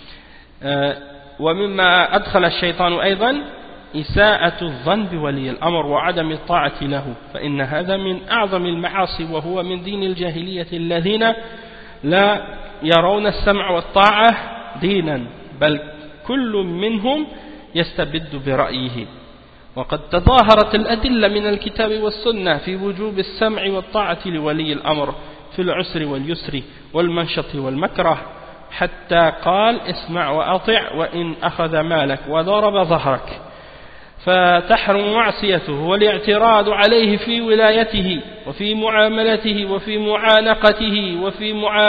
ومما أدخل الشيطان أيضا إساءة الظن بولي الأمر وعدم الطاعة له فإن هذا من أعظم المعاصي وهو من دين الجاهلية الذين لا يرون السمع والطاعة دينا بل كل منهم يستبد برأيه وقد تظاهرت الأدلة من الكتاب والسنة في وجوب السمع والطاعة لولي الأمر في العسر واليسر والمنشط والمكره حتى قال اسمع وأطع وإن أخذ مالك وضرب ظهرك فتحرم معصيته والاعتراض عليه في ولايته وفي معاملته وفي معانقته وفي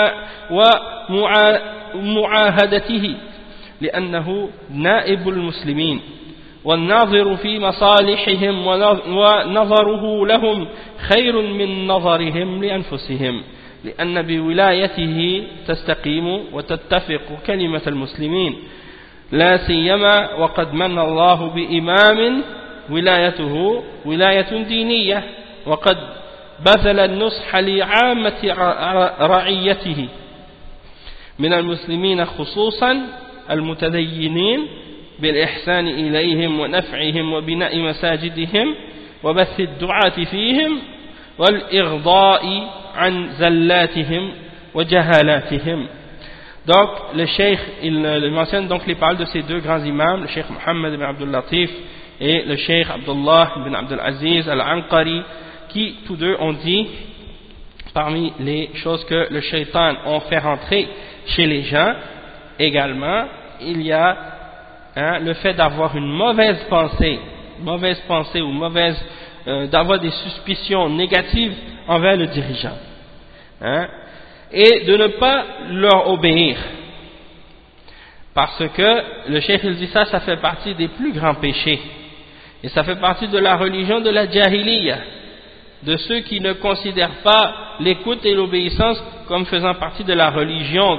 معاهدته لأنه نائب المسلمين والناظر في مصالحهم ونظره لهم خير من نظرهم لأنفسهم لأن بولايته تستقيم وتتفق كلمة المسلمين لا سيما وقد من الله بإمام ولايته ولاية دينية وقد بذل النصح لعامة رعيته من المسلمين خصوصا المتدينين بالإحسان إليهم ونفعهم وبناء مساجدهم وبث الدعاة فيهم والإغضاء عن زلاتهم وجهالاتهم. Donc le cheikh il mentionne donc les paroles de ces deux grands imams, le cheikh Mohammed ibn Abdul Latif et le cheikh Abdullah ibn Abdul Aziz al-Anqari, qui tous deux ont dit parmi les choses que le shaitan ont fait rentrer chez les gens également, il y a le fait d'avoir une mauvaise pensée ou d'avoir des suspicions négatives envers le dirigeant, et de ne pas leur obéir, parce que le cheikh il dit ça fait partie des plus grands péchés, et ça fait partie de la religion de la jahiliya, de ceux qui ne considèrent pas l'écoute et l'obéissance comme faisant partie de la religion,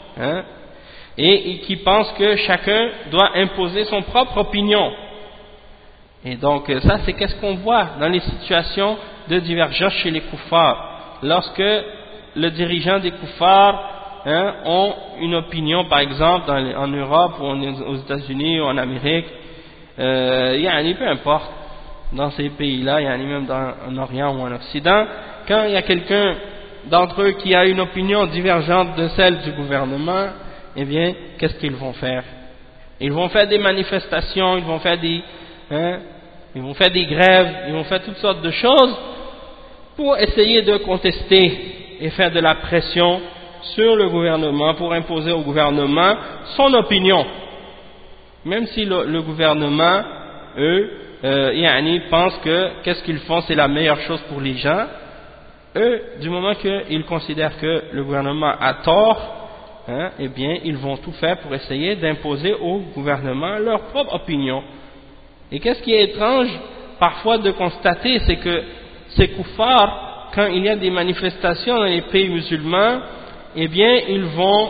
et qui pensent que chacun doit imposer son propre opinion. Et donc ça c'est qu'est-ce qu'on voit dans les situations de divergence chez les koufars, lorsque le dirigeant des koufars ont une opinion, par exemple en Europe ou aux États-Unis ou en Amérique, peu importe, dans ces pays-là, même en Orient ou en Occident, quand il y a quelqu'un d'entre eux qui a une opinion divergente de celle du gouvernement, eh bien, qu'est-ce qu'ils vont faire? Ils vont faire des manifestations, ils vont faire des grèves, ils vont faire toutes sortes de choses pour essayer de contester et faire de la pression sur le gouvernement, pour imposer au gouvernement son opinion. Même si le gouvernement, eux, pensent que qu'est-ce qu'ils font, c'est la meilleure chose pour les gens, eux, du moment qu'ils considèrent que le gouvernement a tort, eh bien, ils vont tout faire pour essayer d'imposer au gouvernement leur propre opinion. Et qu'est-ce qui est étrange, parfois, de constater, c'est que ces koufars, quand il y a des manifestations dans les pays musulmans, eh bien, ils vont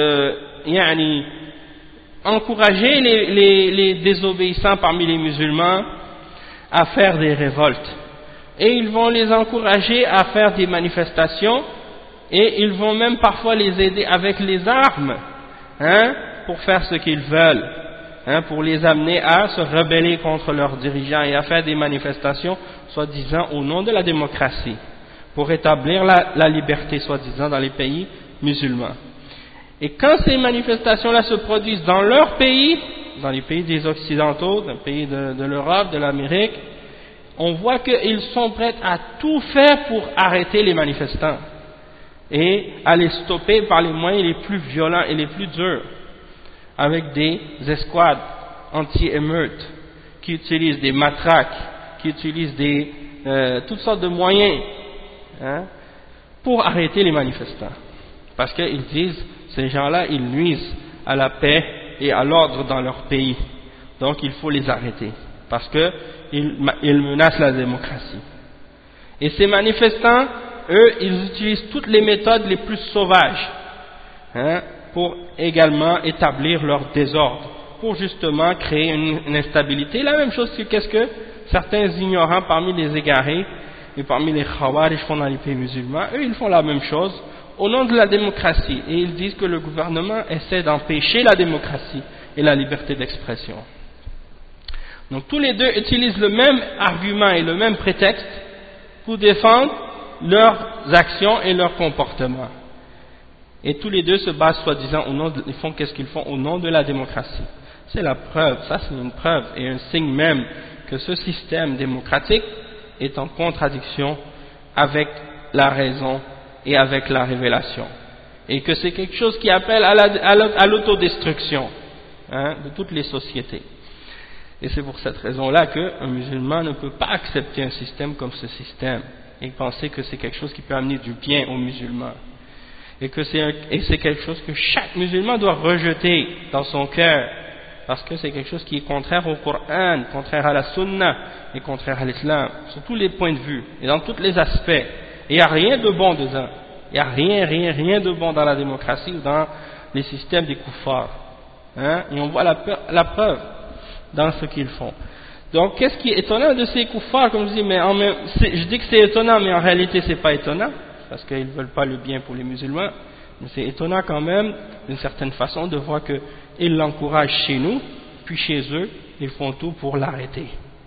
encourager les désobéissants parmi les musulmans à faire des révoltes. Et ils vont les encourager à faire des manifestations, et ils vont même parfois les aider avec les armes, pour faire ce qu'ils veulent, pour les amener à se rebeller contre leurs dirigeants et à faire des manifestations, soi-disant au nom de la démocratie, pour établir la liberté, soi-disant, dans les pays musulmans. Et quand ces manifestations-là se produisent dans leur pays, dans les pays des Occidentaux, dans les pays de l'Europe, de l'Amérique, on voit qu'ils sont prêts à tout faire pour arrêter les manifestants et à les stopper par les moyens les plus violents et les plus durs, avec des escouades anti-émeutes qui utilisent des matraques, qui utilisent toutes sortes de moyens pour arrêter les manifestants. Parce qu'ils disent, ces gens-là, ils nuisent à la paix et à l'ordre dans leur pays. Donc il faut les arrêter, parce qu'ils menacent la démocratie. Et ces manifestants, eux, ils utilisent toutes les méthodes les plus sauvages pour également établir leur désordre, pour justement créer une instabilité. La même chose que qu'est-ce que certains ignorants parmi les égarés et parmi les khawarij font dans les pays musulmans. Eux, ils font la même chose au nom de la démocratie, et ils disent que le gouvernement essaie d'empêcher la démocratie et la liberté d'expression. Donc tous les deux utilisent le même argument et le même prétexte pour défendre leurs actions et leurs comportements. Et tous les deux se basent soi-disant ils font qu'est-ce qu'ils font au nom de la démocratie. C'est la preuve, ça c'est une preuve et un signe même que ce système démocratique est en contradiction avec la raison et avec la révélation. Et que c'est quelque chose qui appelle à l'autodestruction de toutes les sociétés. Et c'est pour cette raison-là qu'un musulman ne peut pas accepter un système comme ce système et penser que c'est quelque chose qui peut amener du bien aux musulmans. Et c'est quelque chose que chaque musulman doit rejeter dans son cœur, parce que c'est quelque chose qui est contraire au Coran, contraire à la Sunna et contraire à l'Islam, sur tous les points de vue et dans tous les aspects. Et il n'y a rien de bon dedans. Il n'y a rien de bon dans la démocratie ou dans les systèmes des kuffars. Et on voit la preuve dans ce qu'ils font. Donc, qu'est-ce qui est étonnant de ces kuffars, comme je dis, je dis que c'est étonnant, mais en réalité c'est pas étonnant, parce qu'ils ne veulent pas le bien pour les musulmans, mais c'est étonnant quand même, d'une certaine façon, de voir qu'ils l'encouragent chez nous, puis chez eux, ils font tout pour l'arrêter.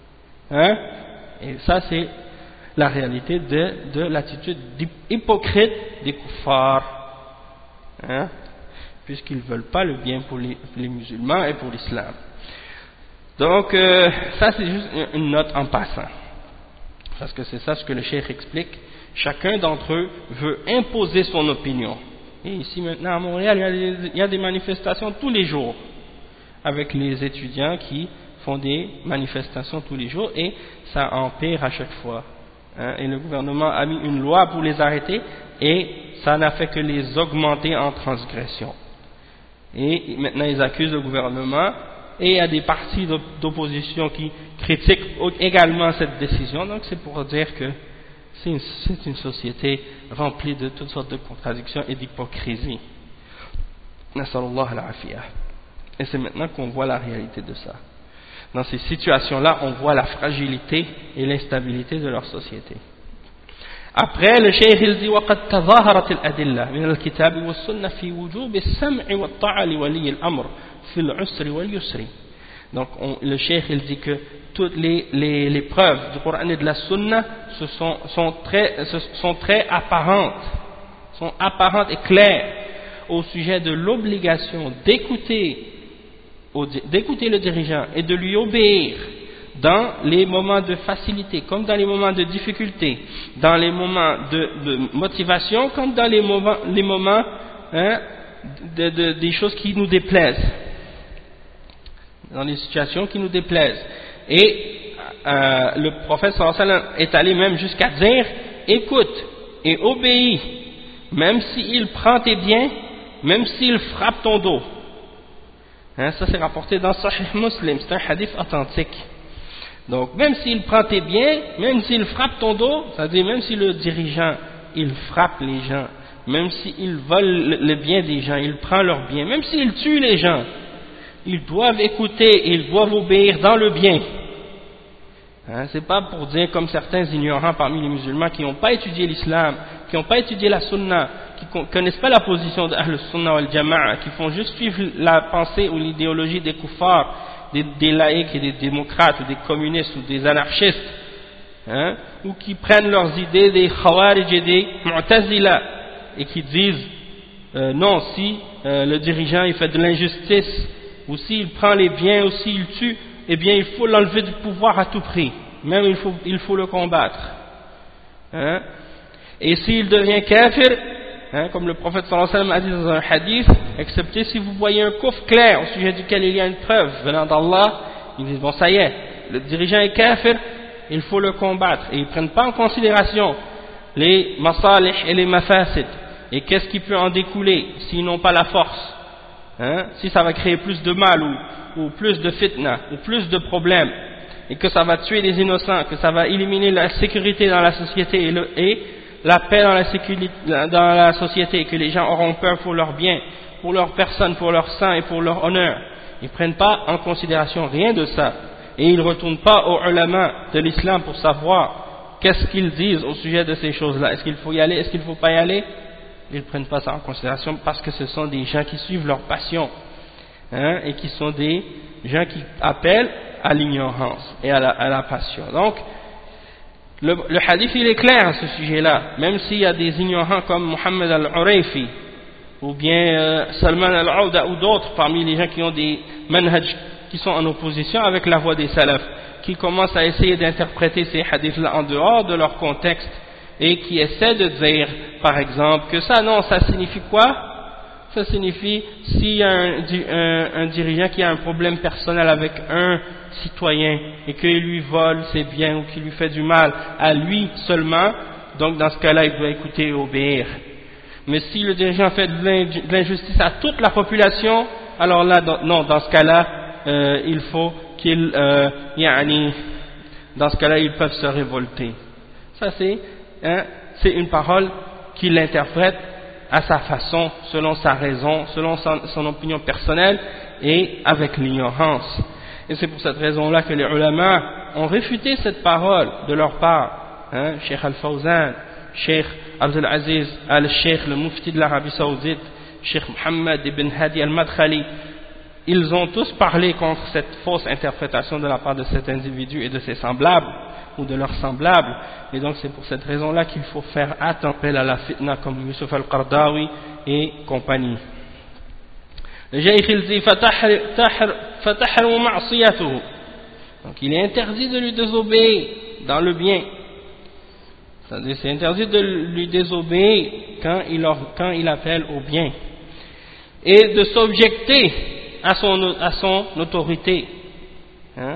Et ça c'est la réalité de l'attitude hypocrite des kuffars, puisqu'ils ne veulent pas le bien pour les musulmans et pour l'islam. Donc ça c'est juste une note en passant, parce que c'est ça ce que le cheikh explique. Chacun d'entre eux veut imposer son opinion. Et ici maintenant à Montréal, il y a des manifestations tous les jours, avec les étudiants qui font des manifestations tous les jours, et ça empire à chaque fois. Et le gouvernement a mis une loi pour les arrêter, et ça n'a fait que les augmenter en transgression. Et maintenant ils accusent le gouvernement, et il y a des partis d'opposition qui critiquent également cette décision. Donc c'est pour dire que c'est une société remplie de toutes sortes de contradictions et d'hypocrisie. Nasallallahu al-afiyah. Et c'est maintenant qu'on voit la réalité de ça. Dans ces situations-là, on voit la fragilité et l'instabilité de leur société. Après, le cheikh il dit وَقَدْ تَظَاهَرَتِ الْأَدِلَّةِ مِنَ الْكِتَابِ وَالسُّنَّةِ فِي وُجُوبِ السَّمْعِ وَالطَّاعَةِ لِوَلِيِّ الْأَمْرِ فِي الْعُسْرِ وَالْيُسْرِ. Donc le cheikh il dit que toutes les preuves du Coran et de la Sunna sont très apparentes et claires au sujet de l'obligation d'écouter le dirigeant et de lui obéir dans les moments de facilité comme dans les moments de difficulté, dans les moments de motivation comme dans les moments des choses qui nous déplaisent, dans les situations qui nous déplaisent. Et le prophète sallallahu alayhi wa sallam est allé même jusqu'à dire écoute et obéis, même s'il prend tes biens, même s'il frappe ton dos. Ça c'est rapporté dans Sahih Muslim, c'est un hadith authentique. Donc même s'il prend tes biens, même s'il frappe ton dos, c'est-à-dire même si le dirigeant il frappe les gens, même s'il vole le bien des gens, il prend leurs biens, même s'il tue les gens, ils doivent écouter et ils doivent obéir dans le bien. C'est pas pour dire comme certains ignorants parmi les musulmans qui n'ont pas étudié l'islam, qui n'ont pas étudié la sunna, qui ne connaissent pas la position de Ahl Sunnah wal Jama'a, qui font juste suivre la pensée ou l'idéologie des kuffars, des laïcs et des démocrates, ou des communistes ou des anarchistes, hein, ou qui prennent leurs idées des Khawarij et des Mu'tazila et qui disent non, si le dirigeant il fait de l'injustice, ou s'il prend les biens, ou s'il tue, eh bien il faut l'enlever du pouvoir à tout prix, même il faut le combattre, hein. Et s'il devient kafir, hein, comme le prophète sallallahu alayhi wa sallam a dit dans un hadith, excepté si vous voyez un kufr clair au sujet duquel il y a une preuve venant d'Allah, ils disent bon ça y est, le dirigeant est kafir, il faut le combattre, et ils ne prennent pas en considération les masalih et les mafasid, et qu'est-ce qui peut en découler s'ils n'ont pas la force, hein, si ça va créer plus de mal ou plus de fitna ou plus de problèmes, et que ça va tuer les innocents, que ça va éliminer la sécurité dans la société et la paix dans la société, et que les gens auront peur pour leurs biens, pour leur personne, pour leur sang et pour leur honneur. Ils ne prennent pas en considération rien de ça, et ils ne retournent pas aux ulama de l'islam pour savoir qu'est-ce qu'ils disent au sujet de ces choses-là. Est-ce qu'il faut y aller, est-ce qu'il ne faut pas y aller? Ils ne prennent pas ça en considération parce que ce sont des gens qui suivent leur passion, hein, et qui sont des gens qui appellent à l'ignorance et à la passion. Donc le hadith il est clair à ce sujet-là, même s'il y a des ignorants comme Mohammed al-Urayfi ou bien Salman al-Auda ou d'autres parmi les gens qui ont des manhaj qui sont en opposition avec la voie des salafs, qui commencent à essayer d'interpréter ces hadiths-là en dehors de leur contexte et qui essaient de dire par exemple que ça non, ça signifie quoi? Ça signifie s'il y a un dirigeant qui a un problème personnel avec un citoyen et qu'il lui vole ses biens ou qu'il lui fait du mal à lui seulement, donc dans ce cas-là il doit écouter et obéir. Mais si le dirigeant fait de l'injustice à toute la population, alors là non, dans ce cas-là il faut qu'il dans ce cas-là ils peuvent se révolter. Ça c'est une parole qu'il interprète à sa façon, selon sa raison, selon son opinion personnelle et avec l'ignorance. Et c'est pour cette raison-là que les ulama ont réfuté cette parole de leur part, hein, Cheikh Al-Fawzan, Cheikh Abdul Aziz Al-Cheikh, le mufti de l'Arabie Saoudite, Cheikh Mohammed ibn Hadi Al-Madkhali. Ils ont tous parlé contre cette fausse interprétation de la part de cet individu et de ses semblables, ou de leurs semblables, et donc c'est pour cette raison-là qu'il faut faire appel à la fitna comme Yusuf al-Qardawi et compagnie. Le Cheikh il dit fatahru ma'siyatuhu, donc il est interdit de lui désobéir dans le bien, c'est-à-dire c'est interdit de lui désobéir quand il appelle au bien, et de s'objecter à son autorité, hein?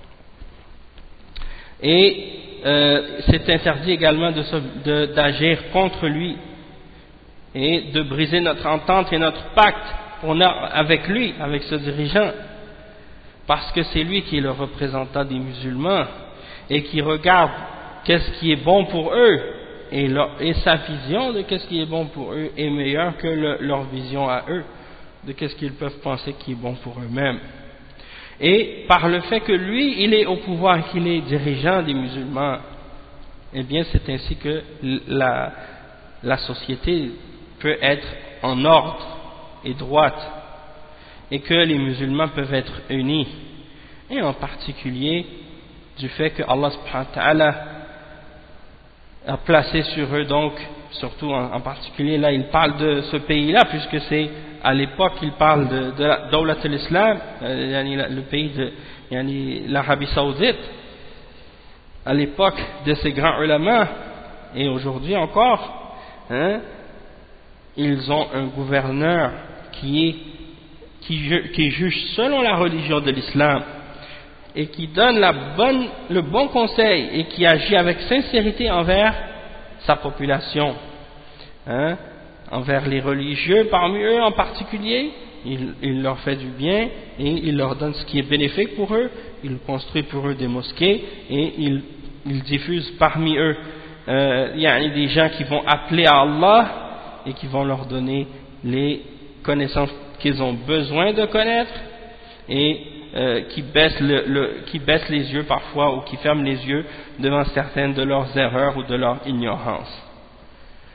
Et c'est interdit également d'agir contre lui et de briser notre entente et notre pacte qu'on a avec lui, avec ce dirigeant, parce que c'est lui qui est le représentant des musulmans et qui regarde qu'est-ce qui est bon pour eux, et sa vision de qu'est-ce qui est bon pour eux est meilleure que leur vision à eux de qu'est-ce qu'ils peuvent penser qui est bon pour eux-mêmes. Et par le fait que lui, il est au pouvoir, qu'il est dirigeant des musulmans, eh bien c'est ainsi que la société peut être en ordre et droite, et que les musulmans peuvent être unis, et en particulier du fait que Allah subhanahu wa ta'ala a placé sur eux, donc surtout en particulier là il parle de ce pays-là, puisque c'est à l'époque il parle de la Dawlat al-Islam, le pays de l'Arabie Saoudite, à l'époque de ces grands ulama, et aujourd'hui encore, hein, ils ont un gouverneur qui juge selon la religion de l'islam et qui donne le bon conseil et qui agit avec sincérité envers sa population, hein, envers les religieux parmi eux en particulier. Il leur fait du bien et il leur donne ce qui est bénéfique pour eux. Il construit pour eux des mosquées et il diffuse parmi eux il y a des gens qui vont appeler à Allah et qui vont leur donner les connaissances qu'ils ont besoin de connaître, et qui baissent les yeux parfois, ou qui ferment les yeux devant certaines de leurs erreurs ou de leur ignorance.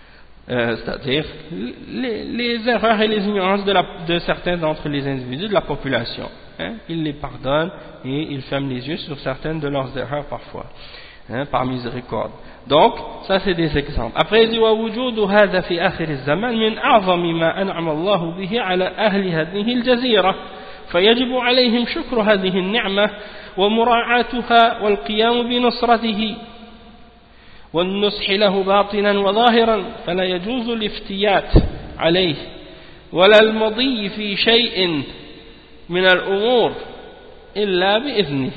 c'est-à-dire les erreurs et les ignorances de certains d'entre les individus de la population. Il les pardonne et il ferme les yeux sur certaines de leurs erreurs parfois, par miséricorde. Donc, ça c'est des exemples. Après, il dit وَوُجُودُ هَذَا فِي آخِرِ الزَّمَانِ مِنْ أَعْظَمِ مَا أَنْعَمَ اللَّهُ بِهِ عَلَى أَهْلِ هَذِهِ الْجَزِيرَةِ فيجب عليهم شكر هذه النعمة ومراعاتها والقيام بنصرته والنصح له باطنا وظاهرا فلا يجوز الافتيات عليه ولا المضي في شيء من الأمور إلا بإذنه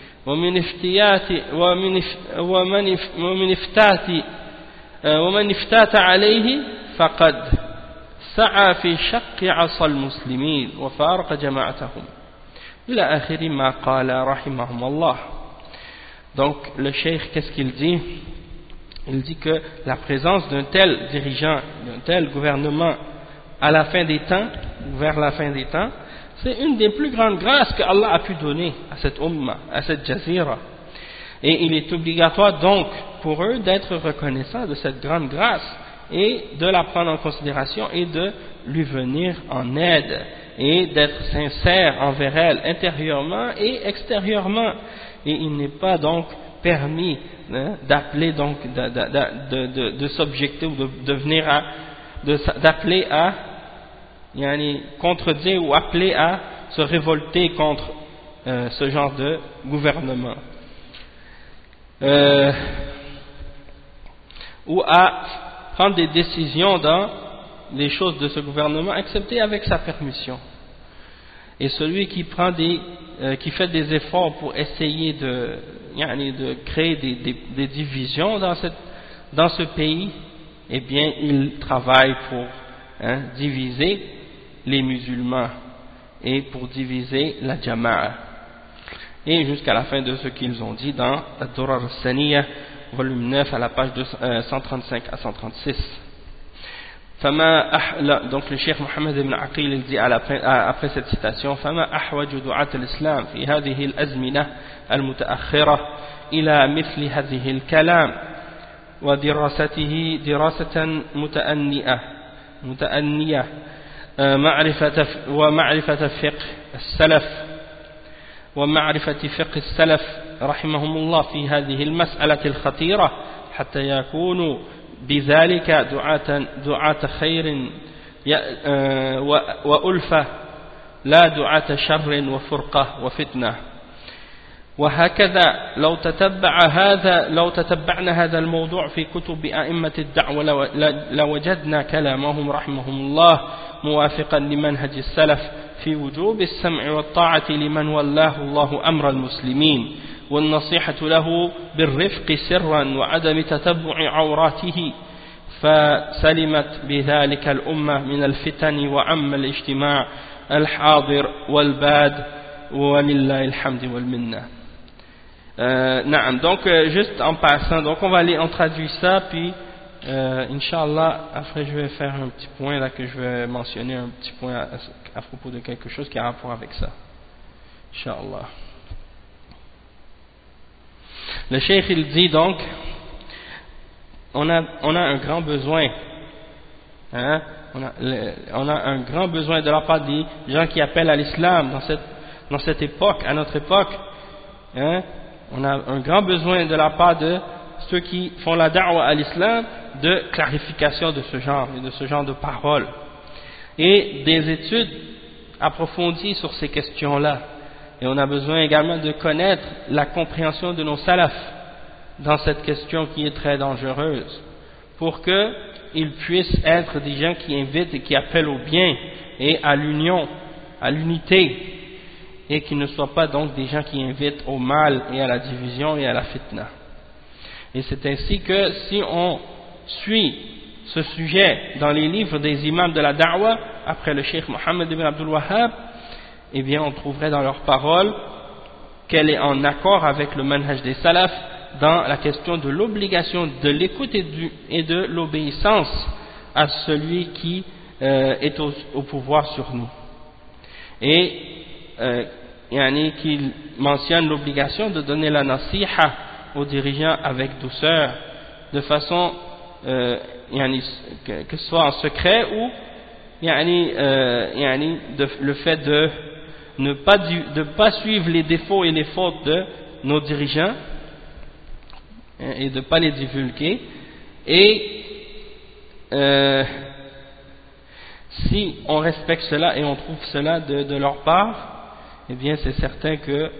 ومن افتات عليه فقد سعى في شق عصا المسلمين وفارق جماعتهم إلى آخر ما قال رحمهم الله. Donc le cheikh, qu'est-ce qu'il dit? Il dit que la présence d'un tel dirigeant, d'un tel gouvernement à la fin des temps, vers la fin des temps, c'est une des plus grandes grâces que Allah a pu donner à cette umma, à cette jazira. Et il est obligatoire donc pour eux d'être reconnaissants de cette grande grâce et de la prendre en considération et de lui venir en aide et d'être sincère envers elle intérieurement et extérieurement. Et il n'est pas donc permis d'appeler donc de s'objecter ou de venir à d'appeler à contredire ou appeler à se révolter contre ce genre de gouvernement ou à prendre des décisions dans les choses de ce gouvernement excepté avec sa permission. Et celui qui prend qui fait des efforts pour essayer de créer des divisions dans ce pays, eh bien il travaille pour diviser les musulmans et pour diviser la jama'a. Et jusqu'à la fin de ce qu'ils ont dit dans Ad-Durar al-Saniyah, volume 9, à la page 135 à 136. Donc le cheikh Mohammed ibn Aqil il dit après cette citation فما أحوج دعاة الإسلام في هذه الأزمنة المتأخرة إلى مثل هذه الكلام ودراسته دراسة متأنية ومعرفة فقه السلف رحمهم الله في هذه المسألة الخطيرة حتى يكونوا بذلك دعاة خير وألفة لا دعاة شر وفرقة وفتنة. وهكذا لو تتبعنا هذا الموضوع في كتب أئمة الدعوة لوجدنا كلامهم رحمهم الله موافقا لمنهج السلف في وجوب السمع والطاعة لمن ولاه الله أمر المسلمين والنصيحة له بالرفق سرا وعدم تتبع عوراته فسلمت بذلك الأمة من الفتن وعم الاجتماع الحاضر والباد ولله الحمد والمنة. Donc juste en passant, donc on traduit ça puis Inch'Allah, après je vais faire un petit point là que je vais mentionner un petit point à propos de quelque chose qui a rapport avec ça. Inch'Allah. Le cheikh il dit donc, on a un grand besoin, on a un grand besoin de la part des gens qui appellent à l'islam dans cette époque, à notre époque, on a un grand besoin de la part de ceux qui font la da'wa à l'islam de clarification de ce genre et de ce genre de paroles et des études approfondies sur ces questions-là. Et on a besoin également de connaître la compréhension de nos salafs dans cette question qui est très dangereuse pour qu'ils puissent être des gens qui invitent et qui appellent au bien et à l'union, à l'unité, et qui ne soient pas donc des gens qui invitent au mal et à la division et à la fitna. Et c'est ainsi que si on suit ce sujet dans les livres des imams de la da'wa, après le cheikh Mohammed ibn Abdul Wahhab, eh bien on trouverait dans leurs paroles qu'elle est en accord avec le manhaj des salafs dans la question de l'obligation de l'écoute et de l'obéissance à celui qui est au pouvoir sur nous. Et qu'il mentionne l'obligation de donner la nasiha aux dirigeants avec douceur, de façon que ce soit en secret ou le fait de ne pas suivre les défauts et les fautes de nos dirigeants et de ne pas les divulguer. Et si on respecte cela et on trouve cela de leur part, eh bien c'est certain que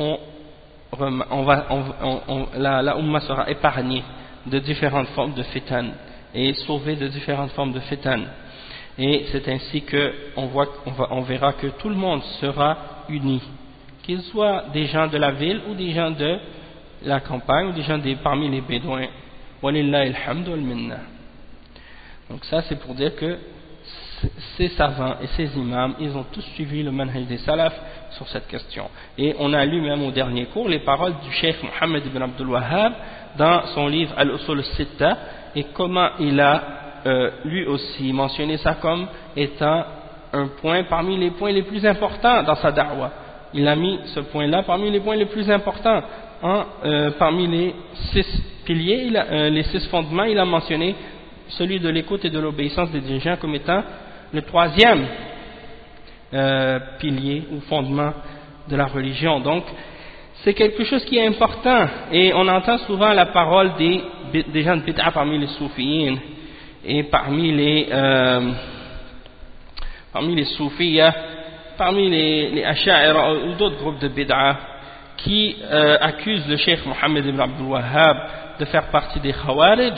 la Ummah sera épargnée de différentes formes de fitan et sauvée de différentes formes de fitan. Et c'est ainsi que on verra que tout le monde sera uni, qu'ils soient des gens de la ville ou des gens de la campagne ou des gens parmi les bédouins. Walillahi alhamdu wal minna. Donc ça c'est pour dire que ces savants et ces imams, ils ont tous suivi le manhaj des salafs sur cette question. Et on a lu même au dernier cours les paroles du Cheikh Mohammed ibn Abdul Wahhab dans son livre Al-Usul al-Sitta, et comment il a lui aussi mentionné ça comme étant un point parmi les points les plus importants dans sa da'wah. Il a mis ce point-là parmi les points les plus importants. Parmi les 6 piliers, les 6 fondements, il a mentionné celui de l'écoute et de l'obéissance des dirigeants comme étant le 3e pilier ou fondement de la religion. Donc c'est quelque chose qui est important, et on entend souvent la parole des gens de bid'a parmi les soufiyins et parmi les soufiyas, parmi les asha'ira ou d'autres groupes de bid'a qui accusent le cheikh Mohammed ibn Abdul Wahhab de faire partie des Khawarij,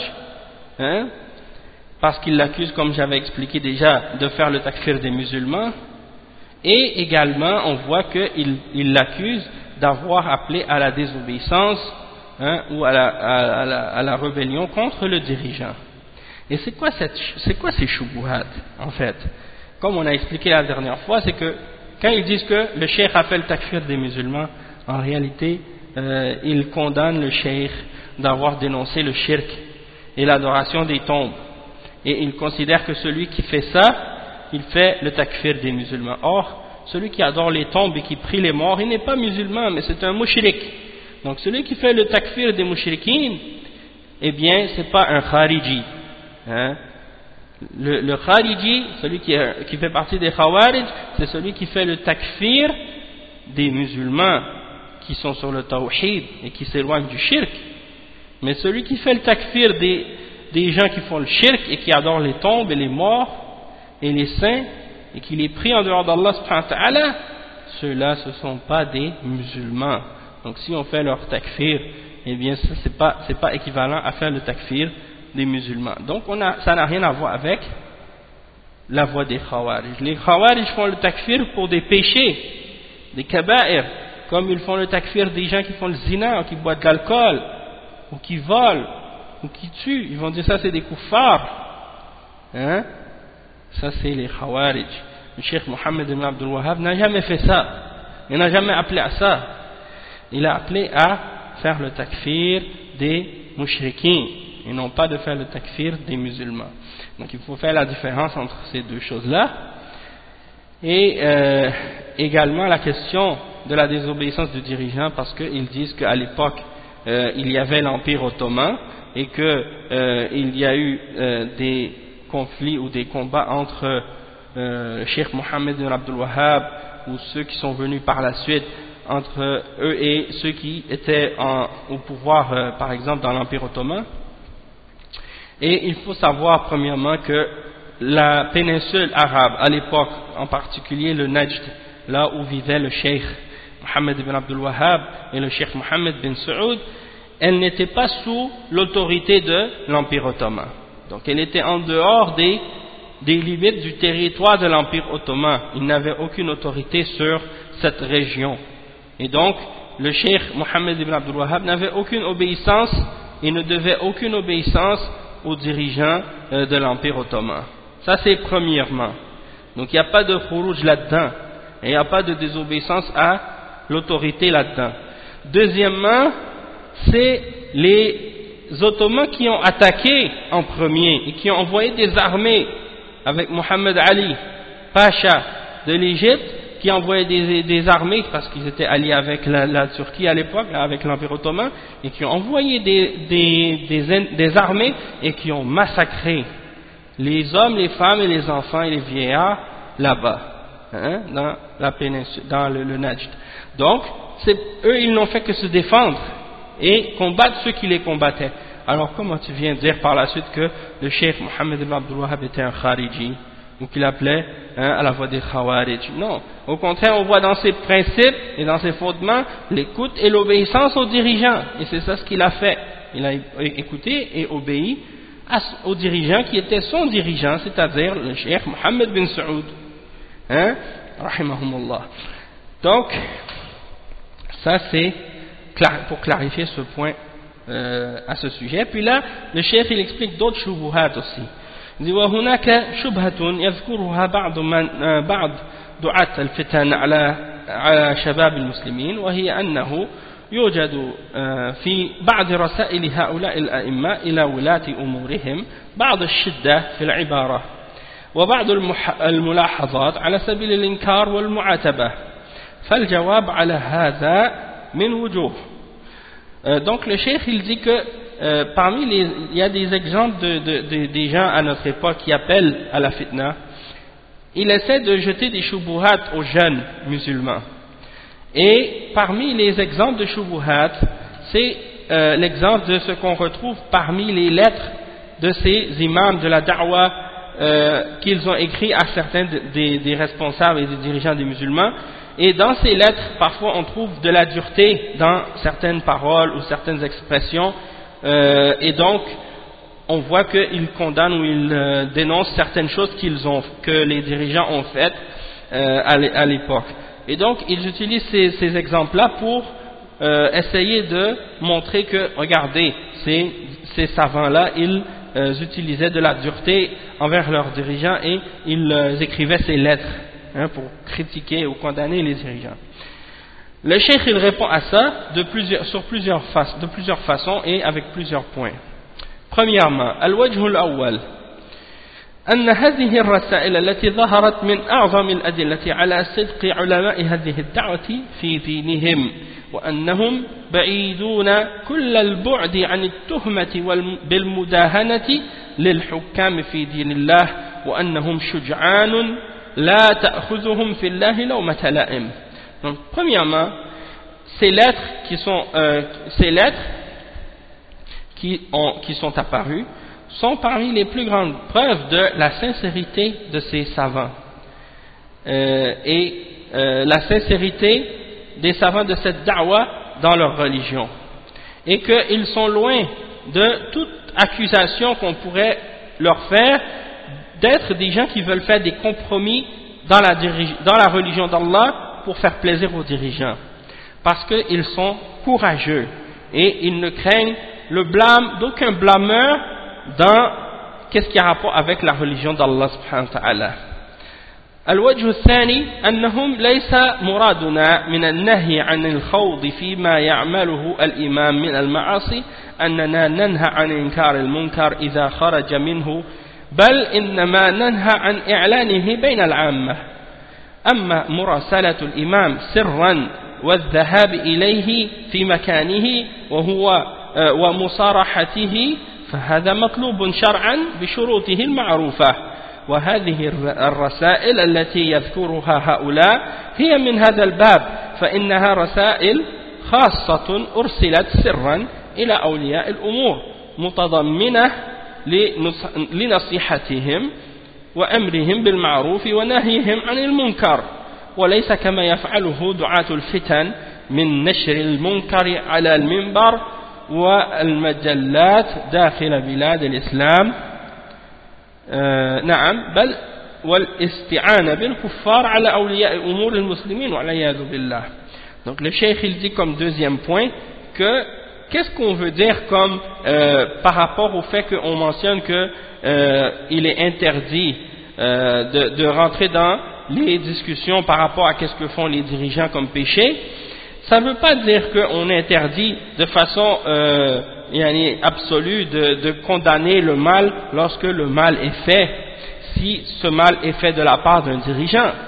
parce qu'ils l'accusent, comme j'avais expliqué déjà, de faire le takfir des musulmans, et également on voit qu'ils l'accusent d'avoir appelé à la désobéissance ou à la rébellion contre le dirigeant. Et c'est quoi ces shubuhat en fait? Comme on a expliqué la dernière fois, c'est que quand ils disent que le cheikh a fait le takfir des musulmans, en réalité ils condamnent le cheikh d'avoir dénoncé le shirk et l'adoration des tombes, et ils considèrent que celui qui fait ça, il fait le takfir des musulmans. Or, celui qui adore les tombes et qui prie les morts, il n'est pas musulman, mais c'est un mushrik. Donc celui qui fait le takfir des mushrikin, eh bien c'est pas un khariji. Le khariji, celui qui fait partie des khawarij, c'est celui qui fait le takfir des musulmans qui sont sur le tawhid et qui s'éloignent du shirk. Mais celui qui fait le takfir des gens qui font le shirk et qui adorent les tombes et les morts et les saints et qui les prient en dehors d'Allah subhanahu wa ta'ala, ceux-là ce ne sont pas des musulmans. Donc si on fait leur takfir, eh bien ça c'est pas équivalent à faire le takfir des musulmans. Donc ça n'a rien à voir avec la voie des khawarij. Les khawarij font le takfir pour des péchés, des kaba'ir, comme ils font le takfir des gens qui font le zina, ou qui boivent de l'alcool, ou qui volent, ou qui tuent. Ils vont dire ça c'est des kuffars. Ça c'est les khawarij. Le cheikh Mohammed ibn Abdul Wahhab n'a jamais fait ça. Il n'a jamais appelé à ça. Il a appelé à faire le takfir des mushrikins et non pas de faire le takfir des musulmans. Donc il faut faire la différence entre ces deux choses-là. Et également la question de la désobéissance du dirigeant, parce qu'ils disent qu'à l'époque il y avait l'Empire ottoman et qu'il y a eu des conflits ou des combats entre Cheikh Mohammed ibn Abdul Wahhab ou ceux qui sont venus par la suite, entre eux et ceux qui étaient au pouvoir par exemple dans l'Empire ottoman. Et il faut savoir premièrement que la péninsule arabe à l'époque, en particulier le Najd, là où vivait le Cheikh Mohammed ibn Abdul Wahhab et le Cheikh Mohammed bin Saoud, elle n'était pas sous l'autorité de l'Empire ottoman. Donc elle était en dehors des limites du territoire de l'Empire ottoman. Il n'avait aucune autorité sur cette région. Et donc le Cheikh Mohammed ibn Abdul Wahhab n'avait aucune obéissance et ne devait aucune obéissance aux dirigeants de l'Empire ottoman. Ça c'est premièrement. Donc il n'y a pas de khuruj là-dedans. Et il n'y a pas de désobéissance à l'autorité là-dedans. Deuxièmement, c'est les Ottomans qui ont attaqué en premier et qui ont envoyé des armées avec Mohammed Ali, Pacha de l'Égypte, qui envoyaient des armées, parce qu'ils étaient alliés avec la Turquie à l'époque, avec l'Empire ottoman, et qui ont envoyé des armées et qui ont massacré les hommes, les femmes et les enfants et les vieillards là-bas, hein, dans la péninsule, dans le Najd. Donc, eux, ils n'ont fait que se défendre et combattre ceux qui les combattaient. Alors, comment tu viens de dire par la suite que le cheikh Mohammed ibn Abdul Wahhab était un Khariji, ou qu'il appelait à la voix des Khawarij? Non, au contraire, on voit dans ses principes et dans ses fondements l'écoute et l'obéissance aux dirigeants, et c'est ça ce qu'il a fait. Il a écouté et obéi au dirigeant qui était son dirigeant, c'est-à-dire le cheikh Mohammed bin Saoud, hein, rahimahumullah. Donc, ça c'est pour clarifier ce point à ce sujet. Puis là, le cheikh il explique d'autres shubuhat aussi. Il dit وهناك شبهة يذكرها بعض دعاة الفتن على شباب المسلمين، وهي أنه يوجد في بعض رسائل هؤلاء الأئمة إلى ولاة أمورهم بعض الشدة في العبارة وبعض الملاحظات على سبيل الإنكار والمعاتبة، فالجواب على هذا من وجوه. Donc le cheikh il dit que il y a des exemples des gens à notre époque qui appellent à la fitna. Il essaie de jeter des shubuhat aux jeunes musulmans. Et parmi les exemples de shubuhat, c'est l'exemple de ce qu'on retrouve parmi les lettres de ces imams de la da'wah qu'ils ont écrit à certains des responsables et des dirigeants des musulmans. Et dans ces lettres, parfois on trouve de la dureté dans certaines paroles ou certaines expressions, et donc on voit qu'ils condamnent ou ils dénoncent certaines choses que les dirigeants ont faites à l'époque. Et donc ils utilisent ces exemples-là pour essayer de montrer que, regardez, ces savants-là, ils utilisaient de la dureté envers leurs dirigeants et ils écrivaient ces lettres, hein, pour critiquer ou condamner les dirigeants. Le cheikh il répond à ça de plusieurs façons et avec plusieurs points. Premièrement, الوجه الأول أن هذه الرسائل التي ظهرت من أعظم الأدلة على صدق علماء هذه الدعوة في دينهم، وأنهم بعيدون كل البعد عن التهمة بالمداهنة للحكام في دين الله، وأنهم شجعان لا تأخذهم في الله لومة لائم. Donc, premièrement, ces lettres qui sont apparues sont parmi les plus grandes preuves de la sincérité de ces savants et la sincérité des savants de cette da'wa dans leur religion, et qu'ils sont loin de toute accusation qu'on pourrait leur faire d'être des gens qui veulent faire des compromis dans la religion d'Allah pour faire plaisir aux dirigeants, parce qu'ils sont courageux et ils ne craignent le blâme d'aucun blâmeur dans qu'est-ce qui a rapport avec la religion d'Allah subhanahu wa ta'ala. الوجه الثاني أنهم ليس مرادنا من النهي عن الخوض فيما يعمله الإمام من المعاصي أننا ننهى عن إنكار المنكر إذا خرج منه، بل إنما ننهى عن إعلانه بين العامة. أما مراسلة الإمام سرا والذهاب إليه في مكانه ومصارحته فهذا مطلوب شرعا بشروطه المعروفة، وهذه الرسائل التي يذكرها هؤلاء هي من هذا الباب، فإنها رسائل خاصة أرسلت سرا إلى أولياء الأمور متضمنة لنصيحتهم وأمرهم بالمعروف ونهيهم عن المنكر، وليس كما يفعله دعاة الفتن من نشر المنكر على المنبر والمجلات داخل بلاد الإسلام، نعم، بل والاستعانة بالكفار على أولياء أمور المسلمين والعياذ بالله. Donc le cheikh il dit comme deuxième point que qu'est-ce qu'on veut dire comme par rapport au fait qu'on mentionne que il est interdit de rentrer dans les discussions par rapport à qu'est-ce que font les dirigeants comme péché. Ça ne veut pas dire qu'on interdit de façon absolue de condamner le mal lorsque le mal est fait, si ce mal est fait de la part d'un dirigeant.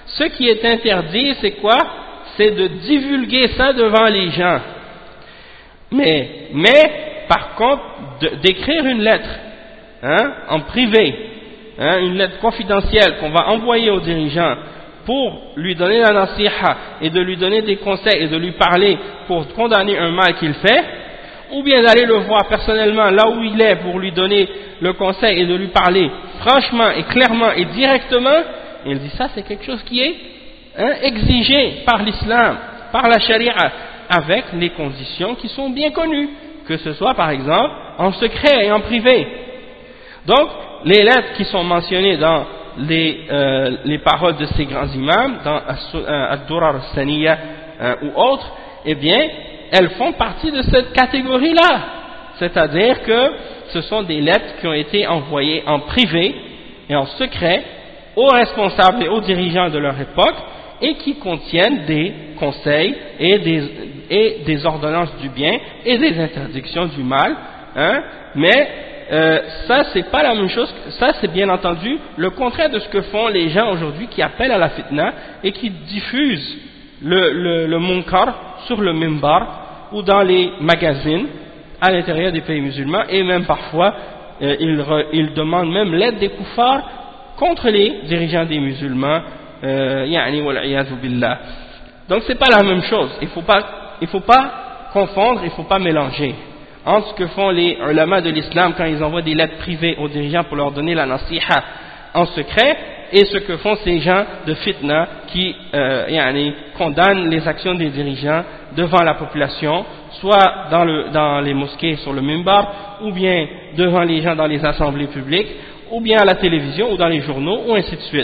Ce qui est interdit, c'est quoi? C'est de divulguer ça devant les gens. Mais par contre, d'écrire une lettre, en privé, une lettre confidentielle qu'on va envoyer au dirigeant pour lui donner la nasiha et de lui donner des conseils et de lui parler pour condamner un mal qu'il fait, ou bien d'aller le voir personnellement là où il est pour lui donner le conseil et de lui parler franchement et clairement et directement, il dit ça c'est quelque chose qui est exigé par l'islam, par la charia, avec les conditions qui sont bien connues, que ce soit par exemple en secret et en privé. Donc les lettres qui sont mentionnées dans les paroles de ces grands imams, dans Ad-Durar al-Saniyya ou autres, eh bien elles font partie de cette catégorie-là, c'est-à-dire que ce sont des lettres qui ont été envoyées en privé et en secret aux responsables et aux dirigeants de leur époque et qui contiennent des conseils et des ordonnances du bien et des interdictions du mal, mais ça c'est pas la même chose, ça c'est bien entendu le contraire de ce que font les gens aujourd'hui qui appellent à la fitna et qui diffusent le munkar sur le mimbar ou dans les magazines à l'intérieur des pays musulmans, et même parfois ils demandent même l'aide des kuffars contre les dirigeants des musulmans, billah. Donc c'est pas la même chose, il faut pas confondre, il faut pas mélanger entre ce que font les ulama de l'islam quand ils envoient des lettres privées aux dirigeants pour leur donner la nasiha en secret, et ce que font ces gens de fitna qui condamnent les actions des dirigeants devant la population, soit dans les mosquées sur le mimbar, ou bien devant les gens dans les assemblées publiques, ou bien à la télévision ou dans les journaux, ou ainsi de suite.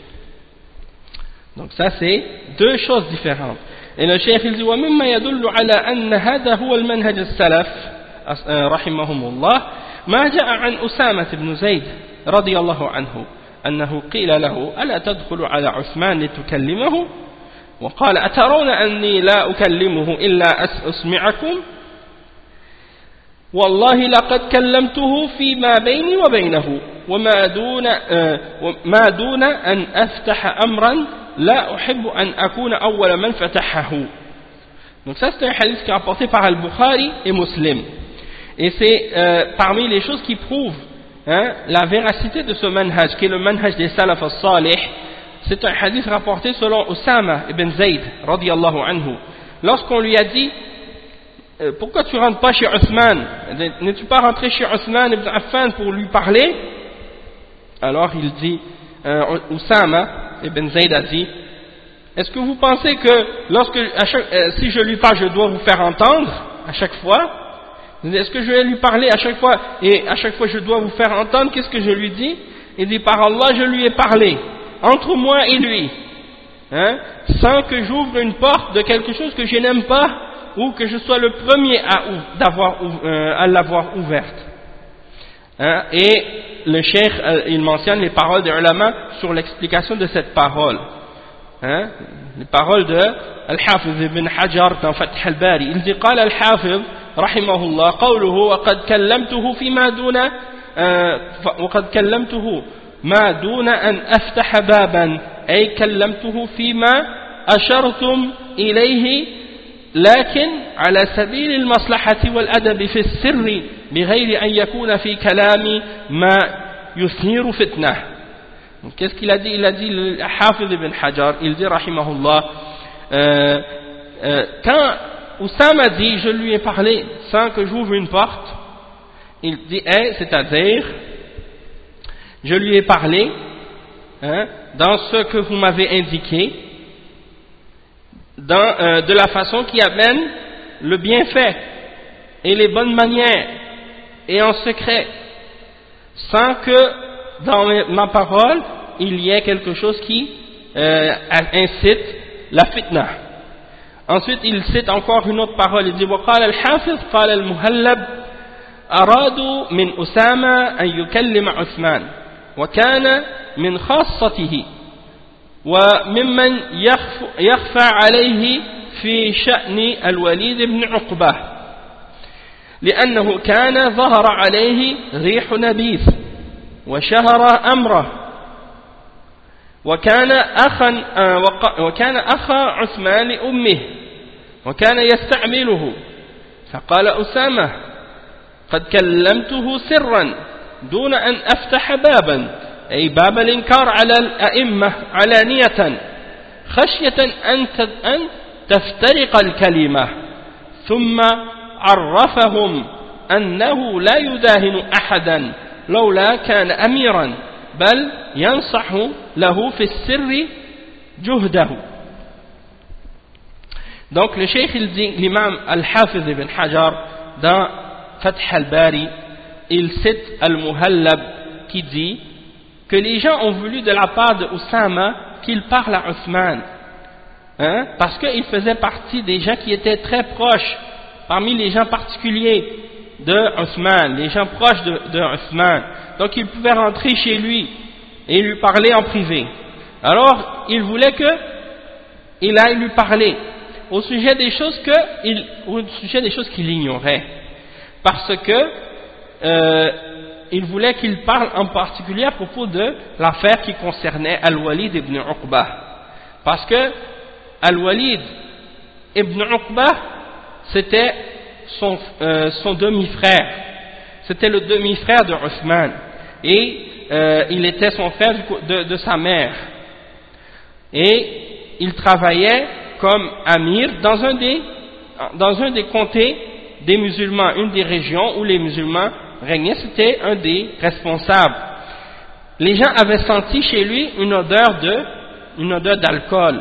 Donc ça c'est deux choses différentes. Et le cheikh il dit ومما يدل على أن هذا هو المنهج السلف رحمهم الله ما جاء عن أسامة بن زيد رضي الله عنه أنه قيل له ألا تدخل على عثمان لتكلمه وقال أترون أني لا أكلمه إلا أسمعكم والله لقد كلمته فيما بيني وبينه وما دون أن أفتح أمرا لا أحب أن أكون أول من فتحه. Donc ça c'est un hadith qui est rapporté par Al-Bukhari et Muslim, et c'est parmi les choses qui prouvent la véracité de ce manhaj qui est le manhaj des salaf as-salih. C'est un hadith rapporté selon Osama ibn Zayd radiyallahu anhu. Lorsqu'on lui a dit pourquoi tu rentres pas chez Othman, n'es-tu pas rentré chez Othman ibn Affan pour lui parler? Alors il dit, Osama ibn Zayd a dit, est-ce que vous pensez que si je lui parle je dois vous faire entendre à chaque fois? Est-ce que je vais lui parler à chaque fois et à chaque fois je dois vous faire entendre? Qu'est-ce que je lui dis? Il dit, par Allah je lui ai parlé entre moi et lui, sans que j'ouvre une porte de quelque chose que je n'aime pas ou que je sois le premier à l'avoir ouverte. Et le cheikh il mentionne les paroles des ulama sur l'explication de cette parole, les paroles de Al-Hafiz ibn Hajar dans Fath al-Bari. Il dit قال الحافظ رحمه الله قوله وقد كلمته ما دون أن أفتح بابا أي كلمته فيما أشرتم إليه لكن على سبيل المصلحة والأدب في السر بغير أن يكون في كلام ما يثير فتنة. Qu'est-ce qu'il a dit? Il a dit le Hafiz ibn Hajar, il dit rahimahullah, quand Oussama dit je lui ai parlé sans que j'ouvre une porte, il dit c'est-à-dire je lui ai parlé dans ce que vous m'avez indiqué, de la façon qui amène le bienfait et les bonnes manières et en secret, sans que dans ma parole il y ait quelque chose qui incite la fitna. Ensuite il cite encore une autre parole, il dit وقال الحافظ قال المهلب أرادوا من أسامة أن يكلم عثمان وكان من خاصته وممن يخفى عليه في شأن الوليد بن عقبة لأنه كان ظهر عليه ريح نبيذ وشهر أمره وكان أخا عثمان لأمه وكان يستعمله فقال أسامة قد كلمته سرا دون أن أفتح بابا أي باب الإنكار على الأئمة علانية خشية أن تفترق الكلمة ثم عرفهم أنه لا يداهن أحدا لولا كان أميرا بل ينصح له في السر جهده. Donc le cheikh il dit, l'imam Al-Hafiz ibn Hajar dans Fath al-Bari, il cite Al-Muhallab qui dit que les gens ont voulu de la part de Oussama qu'il parle à Othman, parce qu'il faisait partie des gens qui étaient très proches, parmi les gens particuliers de Othman, les gens proches de Othman. Donc il pouvait rentrer chez lui et lui parler en privé. Alors il voulait qu'il aille lui parler au sujet des choses qu'il ignorait, parce que il voulait qu'il parle en particulier à propos de l'affaire qui concernait Al-Walid ibn Uqba, parce que Al-Walid ibn Uqba c'était son demi-frère, c'était le demi-frère de Othman, et il était son frère de sa mère, et il travaillait comme amir dans un des comtés des musulmans, une des régions où les musulmans régnaient, c'était un des responsables. Les gens avaient senti chez lui une odeur d'alcool.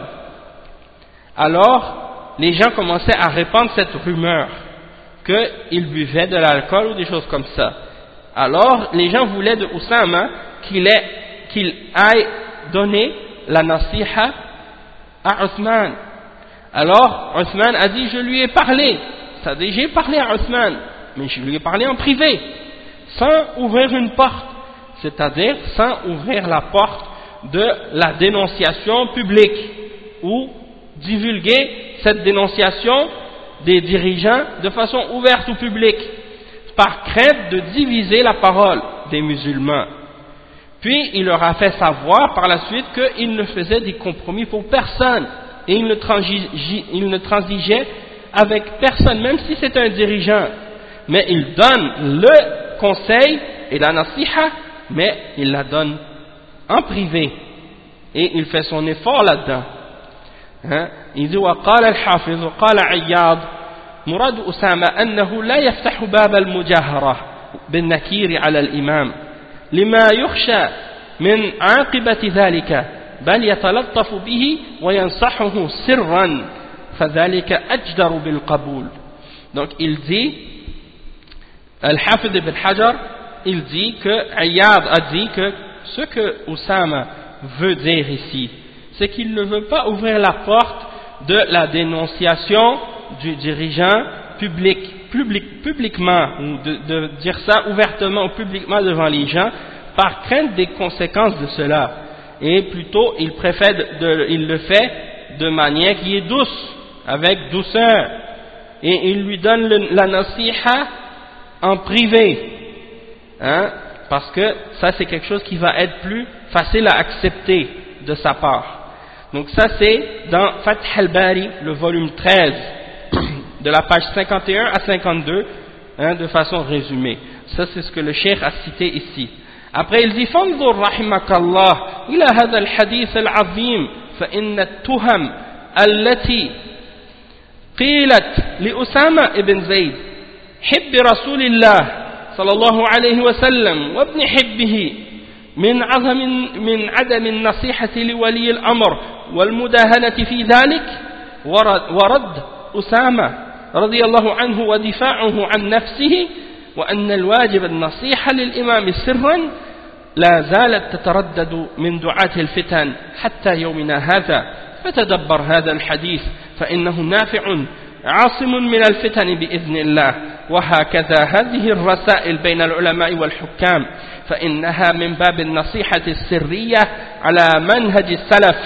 Alors les gens commençaient à répandre cette rumeur qu'il buvait de l'alcool ou des choses comme ça. Alors les gens voulaient de Oussama qu'il aille donner la nasiha à Othman. Alors Othman a dit, je lui ai parlé, c'est-à-dire j'ai parlé à Othman, mais je lui ai parlé en privé, sans ouvrir une porte, c'est-à-dire sans ouvrir la porte de la dénonciation publique, ou divulguer cette dénonciation des dirigeants de façon ouverte ou publique, par crainte de diviser la parole des musulmans. Puis il leur a fait savoir par la suite qu'il ne faisait des compromis pour personne, et il ne transigeait avec personne, même si c'est un dirigeant, mais il donne le conseil et la nasiha, mais il la donne en privé, et il fait son effort là-dedans. Il dit وقال الحافظ وقال عياض مراد أسامة أنه لا يفتح باب المجاهرة بالنكير على الإمام لما يخشى من عاقبة ذلك بل يتلطف به وينصحه سرا فذلك أجدر بالقبول. Donc il dit, Al-Hafid ibn Hajar, il dit que Ayyad a dit que ce que Oussama veut dire ici, c'est qu'il ne veut pas ouvrir la porte de la dénonciation du dirigeant publiquement, ou de dire ça ouvertement ou publiquement devant les gens, par crainte des conséquences de cela. Et plutôt, il le fait de manière qui est douce, avec douceur, et il lui donne la nasiha en privé, parce que ça c'est quelque chose qui va être plus facile à accepter de sa part. Donc ça c'est dans Fath al-Bari, le volume 13, de la page 51 à 52, de façon résumée. Ça c'est ce que le cheikh a cité ici. Après il dit فانظر رحمك الله إلى هذا الحديث العظيم فإن التهم التي قيلت لأسامة ابن زيد حب رسول الله صلى الله عليه وسلم وابن حبه من عدم النصيحة لولي الأمر والمداهنة في ذلك ورد أسامة رضي الله عنه ودفاعه عن نفسه وأن الواجب النصيحة للإمام سرا لا زالت تتردد من دعاة الفتن حتى يومنا هذا فتدبر هذا الحديث فإنه نافع عاصم من الفتن بإذن الله. وهكذا هذه الرسائل بين العلماء والحكام فإنها من باب النصيحة السرية على منهج السلف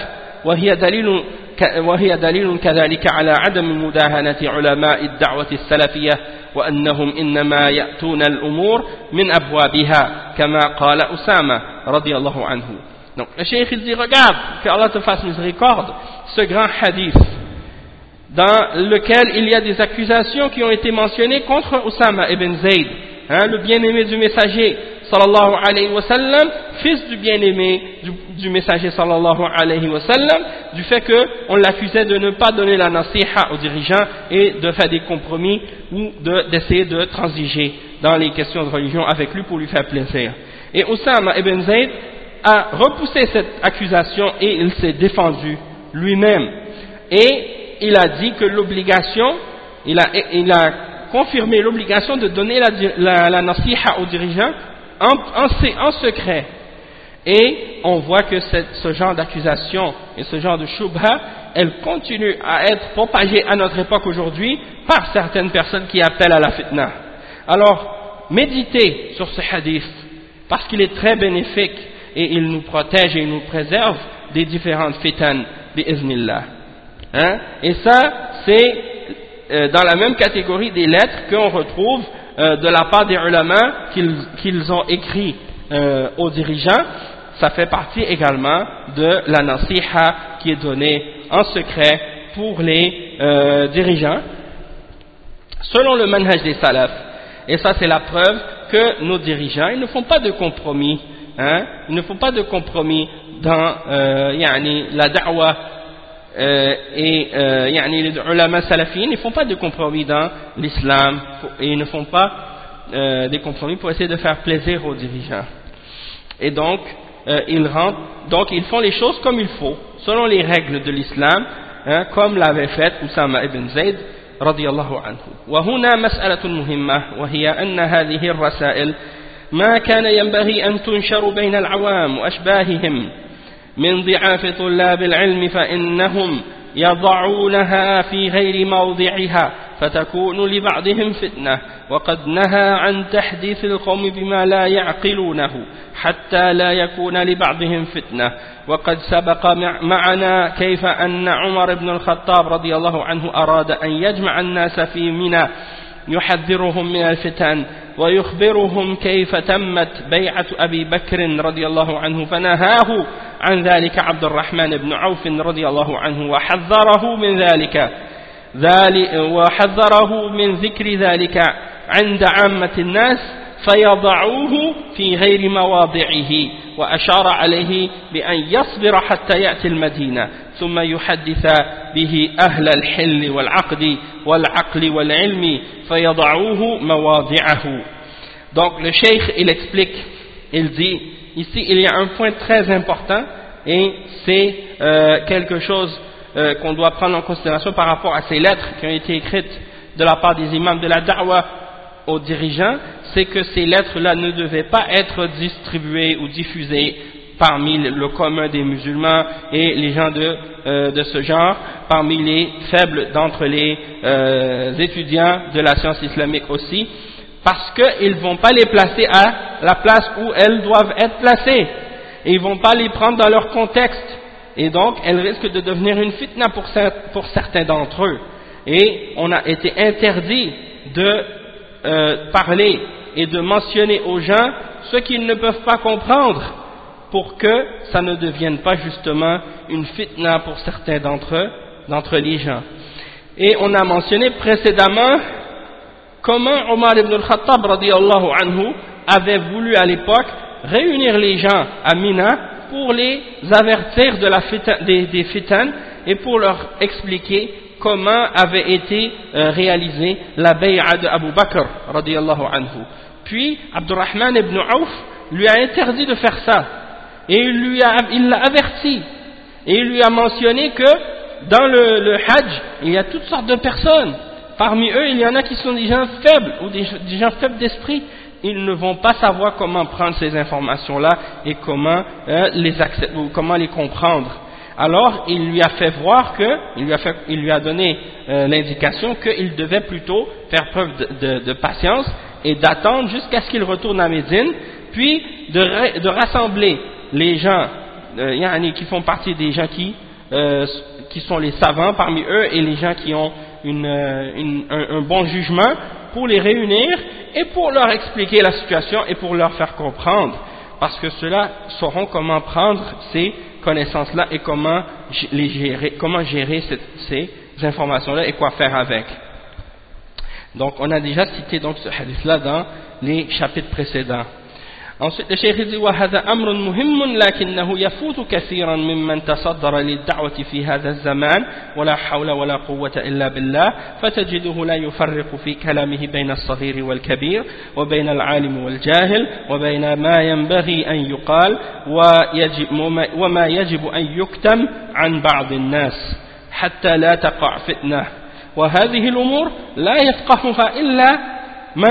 وهي دليل كذلك على عدم مداهنة علماء الدعوة السلفية وأنهم إنما يأتون الأمور من أبوابها كما قال أسامة رضي الله عنه. Donc le cheikh il dit, regarde, que Allah te fasse miséricorde, ce grand hadith, dans lequel il y a des accusations qui ont été mentionnées contre Usama ibn Zayd, le bien-aimé du messager sallallahu alayhi wa sallam, fils du bien-aimé du messager sallallahu alayhi wa sallam, du fait qu'on l'accusait de ne pas donner la nasiha aux dirigeants et de faire des compromis ou d'essayer de transiger dans les questions de religion avec lui pour lui faire plaisir. Et Usama ibn Zayd a repoussé cette accusation et il s'est défendu lui-même. Et il a dit que l'obligation, il a confirmé l'obligation de donner la nasiha aux dirigeants en secret. Et on voit que ce genre d'accusation et ce genre de shubha, elle continue à être propagée à notre époque aujourd'hui par certaines personnes qui appellent à la fitna. Alors, méditez sur ce hadith, parce qu'il est très bénéfique et il nous protège et il nous préserve des différentes fitan, bi'iznillah. Et ça, c'est dans la même catégorie des lettres qu'on retrouve de la part des ulama qu'ils ont écrit aux dirigeants. Ça fait partie également de la nasiha qui est donnée en secret pour les dirigeants, selon le manhaj des salafs. Et ça, c'est la preuve que nos dirigeants, ils ne font pas de compromis, ils ne font pas de compromis dans la da'wa et les ulama salafiyyin, ils ne font pas de compromis dans l'islam et ils ne font pas des compromis pour essayer de faire plaisir aux dirigeants. Et donc, ils font les choses comme il faut, selon les règles de l'islam, comme l'avait fait Usama ibn Zayd رضي الله عنه. وهنا مسألة مهمة، وهي أن هذه الرسائل ما كان ينبغي أن تنشر بين العوام وأشباههم من ضعاف طلاب العلم، فإنهم يضعونها في غير موضعها فتكون لبعضهم فتنة، وقد نهى عن تحديث القوم بما لا يعقلونه حتى لا يكون لبعضهم فتنة. وقد سبق معنا كيف أن عمر بن الخطاب رضي الله عنه أراد أن يجمع الناس في منى يحذرهم من الفتن ويخبرهم كيف تمت بيعة أبي بكر رضي الله عنه، فنهاه عن ذلك عبد الرحمن بن عوف رضي الله عنه وحذره من ذكر ذلك عند عامة الناس فيضعوه في غير مواضعه، وأشار عليه بأن يصبر حتى يأتي المدينة ثم يحدث به أهل الحل والعقل والعلم فيضعوه مواضعه. Donc le cheikh il explique, il dit ici il y a un point très important et c'est quelque chose qu'on doit prendre en considération par rapport à ces lettres qui ont été écrites de la part des imams de la da'wa aux dirigeants, c'est que ces lettres-là ne devaient pas être distribuées ou diffusées parmi le commun des musulmans et les gens de ce genre, parmi les faibles d'entre les étudiants de la science islamique aussi, parce qu'ils ne vont pas les placer à la place où elles doivent être placées, et ils ne vont pas les prendre dans leur contexte, et donc elles risquent de devenir une fitna pour certains d'entre eux. Et on a été interdit de parler et de mentionner aux gens ce qu'ils ne peuvent pas comprendre, pour que ça ne devienne pas justement une fitna pour certains d'entre les gens. Et on a mentionné précédemment comment Omar ibn al-Khattab radiyallahu anhu avait voulu à l'époque réunir les gens à Mina pour les avertir de des fitan et pour leur expliquer comment avait été réalisée la bay'a de Abu Bakr radiyallahu anhu. Puis Abdurrahman ibn Auf lui a interdit de faire ça et il l'a averti et il lui a mentionné que dans le Hajj il y a toutes sortes de personnes, parmi eux il y en a qui sont des gens faibles ou des gens faibles d'esprit, ils ne vont pas savoir comment prendre ces informations là et comment les accepter ou comment les comprendre. Alors il lui a fait voir il lui a donné l'indication qu'il devait plutôt faire preuve de patience et d'attendre jusqu'à ce qu'il retourne à Médine, puis de rassembler les gens qui font partie des gens qui sont les savants parmi eux et les gens qui ont un bon jugement, pour les réunir et pour leur expliquer la situation et pour leur faire comprendre parce que ceux-là sauront comment prendre ces connaissances-là et comment gérer ces informations-là et quoi faire avec. Donc on a déjà cité donc ce hadith-là dans les chapitres précédents. Ensuite, le Cheikh dit وهذا أمر مهم لكنه يفوت كثيرا ممن تصدر للدعوة في هذا الزمان ولا حول ولا قوة إلا بالله فتجده لا يفرق في كلامه بين الصغير والكبير وبين العالم والجاهل وبين ما ينبغي أن يقال وما يجب أن يكتم عن بعض الناس حتى لا تقع فتنة وهذه الأمور لا يفقهها إلا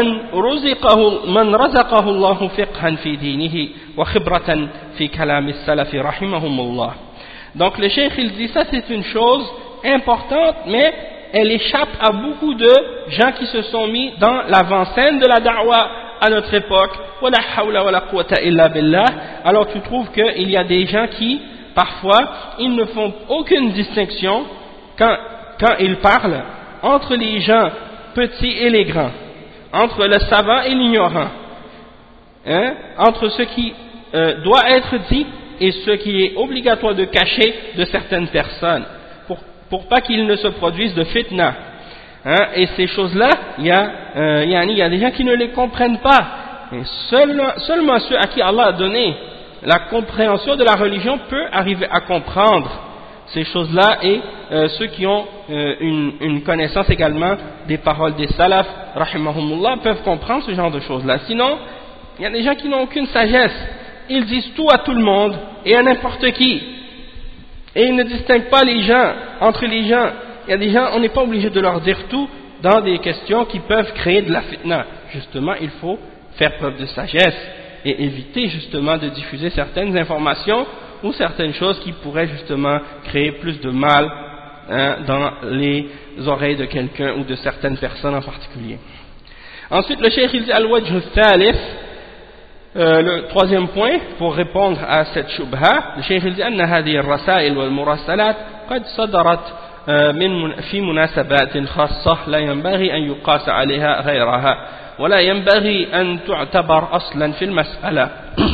من رزقه الله فقها في دينه وخبرة في كلام السلف رحمهم الله. Donc le cheikh il dit ça c'est une chose importante mais elle échappe à beaucoup de gens qui se sont mis dans l'avant-scène de la da'wa à notre époque. Wala hawla wala quwwata illa billah. Alors tu trouves qu'il y a des gens qui parfois ils ne font aucune distinction quand ils parlent entre les gens petits et les grands, entre le savant et l'ignorant, entre ce qui doit être dit et ce qui est obligatoire de cacher de certaines personnes, pour pas qu'il ne se produise de fitna. Et ces choses-là, il y a des gens qui ne les comprennent pas. Et seulement ceux à qui Allah a donné la compréhension de la religion peut arriver à comprendre ces choses-là, et ceux qui ont une connaissance également des paroles des salaf, rahimahumullah, peuvent comprendre ce genre de choses-là. Sinon, il y a des gens qui n'ont aucune sagesse, ils disent tout à tout le monde et à n'importe qui, et ils ne distinguent pas les gens, entre les gens. Il y a des gens, on n'est pas obligé de leur dire tout dans des questions qui peuvent créer de la fitna. Justement, il faut faire preuve de sagesse et éviter justement de diffuser certaines informations ou certaines choses qui pourraient justement créer plus de mal dans les oreilles de quelqu'un ou de certaines personnes en particulier. Ensuite, le cheikh il dit al-wajh al-thalith, le troisième point pour répondre à cette shubha, le cheikh il dit anna hadhihi ar-rasail wal-murassalat qad sadarat في مناسبات خاصة لا ينبغي أن يقاس عليها غيرها ولا ينبغي أن تعتبر أصلا في المسألة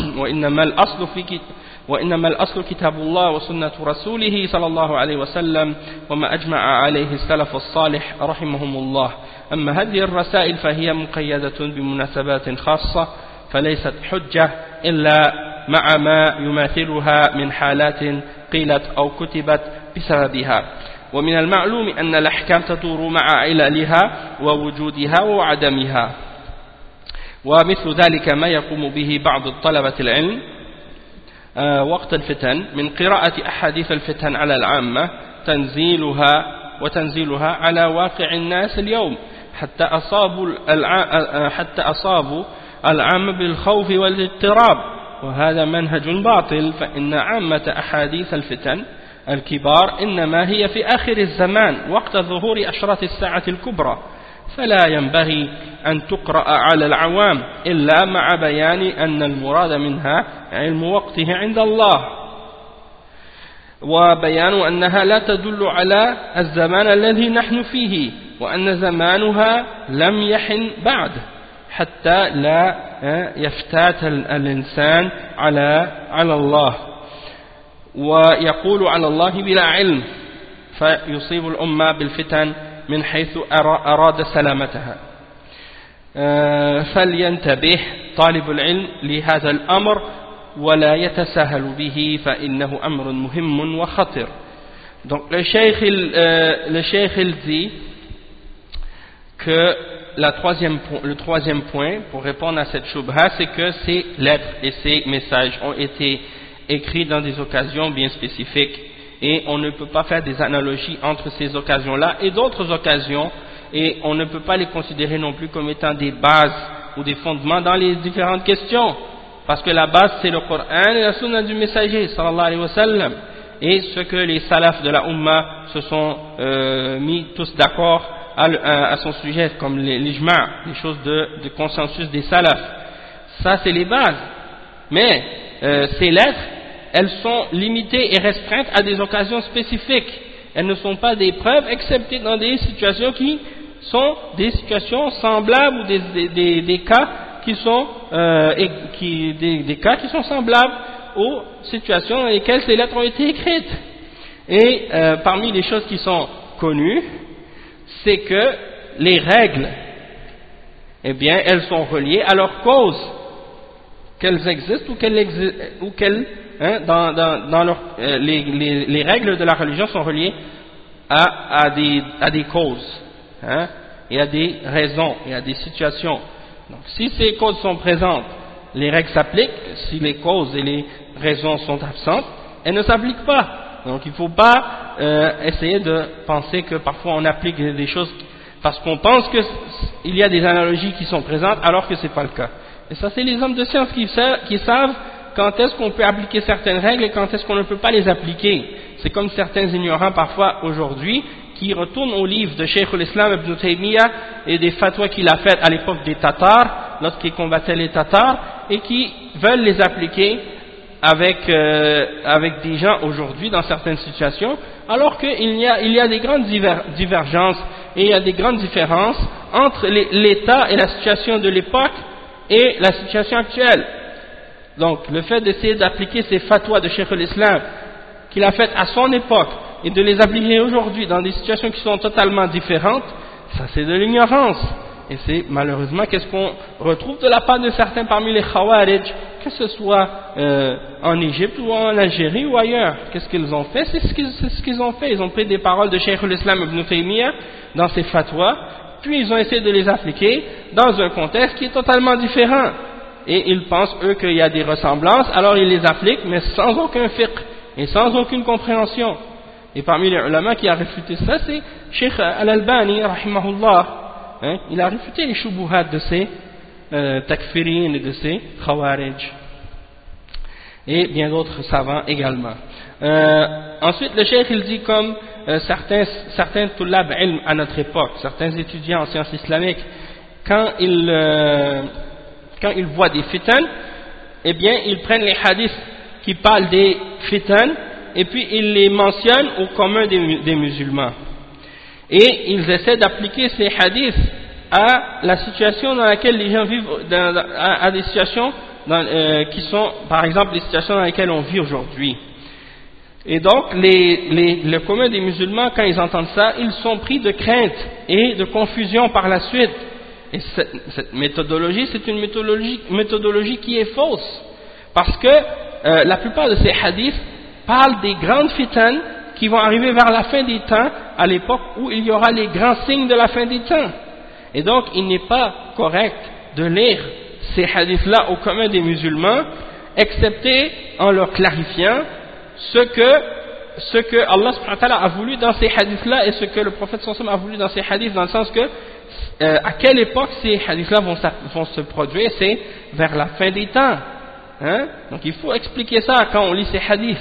وإنما الأصل كتاب الله وسنة رسوله صلى الله عليه وسلم وما أجمع عليه السلف الصالح رحمهم الله. أما هذه الرسائل فهي مقيدة بمناسبات خاصة فليست حجة إلا مع ما يماثلها من حالات قيلت أو كتبت بسببها. ومن المعلوم أن الأحكام تدور مع عللها ووجودها وعدمها. ومثل ذلك ما يقوم به بعض طلبة العلم وقت الفتن من قراءة أحاديث الفتن على العامة وتنزيلها على واقع الناس اليوم حتى أصابوا العامة بالخوف والاضطراب، وهذا منهج باطل، فإن عامة أحاديث الفتن الكبار إنما هي في آخر الزمان وقت ظهور أشراط الساعة الكبرى، فلا ينبغي أن تقرأ على العوام إلا مع بيان أن المراد منها علم وقته عند الله، وبيان أنها لا تدل على الزمان الذي نحن فيه، وأن زمانها لم يحن بعد، حتى لا يفتات الإنسان على الله ويقول على الله بلا علم فيصيب الأمة بالفتن من حيث أراد سلامتها. فلينتبه طالب العلم لهذا الأمر ولا يتساهل به فإنه أمر مهم وخطر. Donc le cheikh il dit que le troisième point pour répondre à cette shubha, c'est que ces lettres et ces messages ont été écrits dans des occasions bien spécifiques, et on ne peut pas faire des analogies entre ces occasions-là et d'autres occasions, et on ne peut pas les considérer non plus comme étant des bases ou des fondements dans les différentes questions, parce que la base c'est le Coran et la Sunna du messager sallallahu alayhi wa sallam, et ce que les salafs de la Ummah se sont mis tous d'accord à son sujet, comme l'ijma', les choses de consensus des salafs. Ça c'est les bases, mais ces lettres, elles sont limitées et restreintes à des occasions spécifiques. Elles ne sont pas des preuves, excepté dans des situations qui sont des situations semblables ou des cas qui sont des cas qui sont semblables aux situations dans lesquelles ces lettres ont été écrites. Et parmi les choses qui sont connues, c'est que les règles, eh bien, elles sont reliées à leur cause, qu'elles existent ou qu'elles dans leur, les règles de la religion sont reliées à des causes, hein, et à des raisons et à des situations. Donc, si ces causes sont présentes, les règles s'appliquent. Si les causes et les raisons sont absentes, elles ne s'appliquent pas. Donc il ne faut pas essayer de penser que parfois on applique des choses parce qu'on pense qu'il y a des analogies qui sont présentes alors que ce n'est pas le cas. Et ça, c'est les hommes de science qui savent quand est-ce qu'on peut appliquer certaines règles et quand est-ce qu'on ne peut pas les appliquer. C'est comme certains ignorants parfois aujourd'hui qui retournent au livre de Cheikh al-Islam Ibn Taymiyyah et des fatwas qu'il a faites à l'époque des Tatars, lorsqu'il combattait les Tatars, et qui veulent les appliquer avec des gens aujourd'hui dans certaines situations, alors qu'il y a des grandes divergences et il y a des grandes différences entre l'état et la situation de l'époque et la situation actuelle. Donc le fait d'essayer d'appliquer ces fatwas de Cheikh al-Islam qu'il a faites à son époque et de les appliquer aujourd'hui dans des situations qui sont totalement différentes, ça c'est de l'ignorance. Et c'est malheureusement qu'est-ce qu'on retrouve de la part de certains parmi les Khawarij, que ce soit en Égypte ou en Algérie ou ailleurs. Qu'est-ce qu'ils ont fait? C'est ce qu'ils ont fait. Ils ont pris des paroles de Cheikh al-Islam Ibn Taymiyyah dans ses fatwas, puis ils ont essayé de les appliquer dans un contexte qui est totalement différent. Et ils pensent, eux, qu'il y a des ressemblances, alors ils les appliquent, mais sans aucun fiqh et sans aucune compréhension. Et parmi les ulama qui a réfuté ça, c'est Cheikh Al-Albani, rahimahullah. Hein, il a réfuté les shubuhat de ces takfirin et de ces khawarij. Et bien d'autres savants également. Ensuite, le cheikh il dit comme certains tullab ilm à notre époque, certains étudiants en sciences islamiques, quand ils voient des fitan, eh bien ils prennent les hadiths qui parlent des fitan et puis ils les mentionnent au commun des musulmans. Et ils essaient d'appliquer ces hadiths à la situation dans laquelle les gens vivent, à des situations qui sont, par exemple, les situations dans lesquelles on vit aujourd'hui. Et donc, le commun des musulmans, quand ils entendent ça, ils sont pris de crainte et de confusion par la suite. Et cette méthodologie, c'est une méthodologie qui est fausse. Parce que la plupart de ces hadiths parlent des grandes fitanes qui vont arriver vers la fin des temps, à l'époque où il y aura les grands signes de la fin des temps. Et donc, il n'est pas correct de lire ces hadiths-là au commun des musulmans, excepté en leur clarifiant ce que Allah subhanahu wa ta'ala a voulu dans ces hadiths-là et ce que le prophète sallallahu alayhi wa sallam a voulu dans ces hadiths, dans le sens que à quelle époque ces hadiths-là vont se produire, c'est vers la fin des temps. Hein? Donc, il faut expliquer ça quand on lit ces hadiths.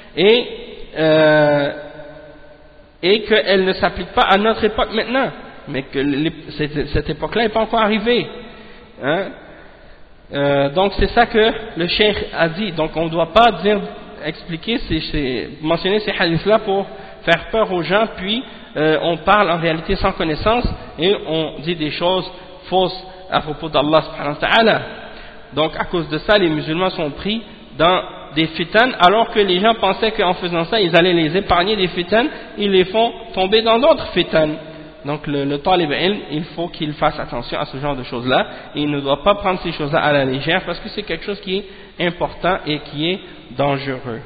Et qu'elle ne s'applique pas à notre époque maintenant, mais que cette époque-là n'est pas encore arrivée. Hein? Donc c'est ça que le cheikh a dit. Donc on ne doit pas mentionner ces hadiths-là pour faire peur aux gens, puis on parle en réalité sans connaissance et on dit des choses fausses à propos d'Allah subhanahu wa ta'ala. Donc à cause de ça, les musulmans sont pris dans des fitanes, alors que les gens pensaient qu'en faisant ça, ils allaient les épargner des fitanes, ils les font tomber dans d'autres fitanes. Donc le talib ilm, il faut qu'il fasse attention à ce genre de choses-là, et il ne doit pas prendre ces choses-là à la légère, parce que c'est quelque chose qui est important et qui est dangereux.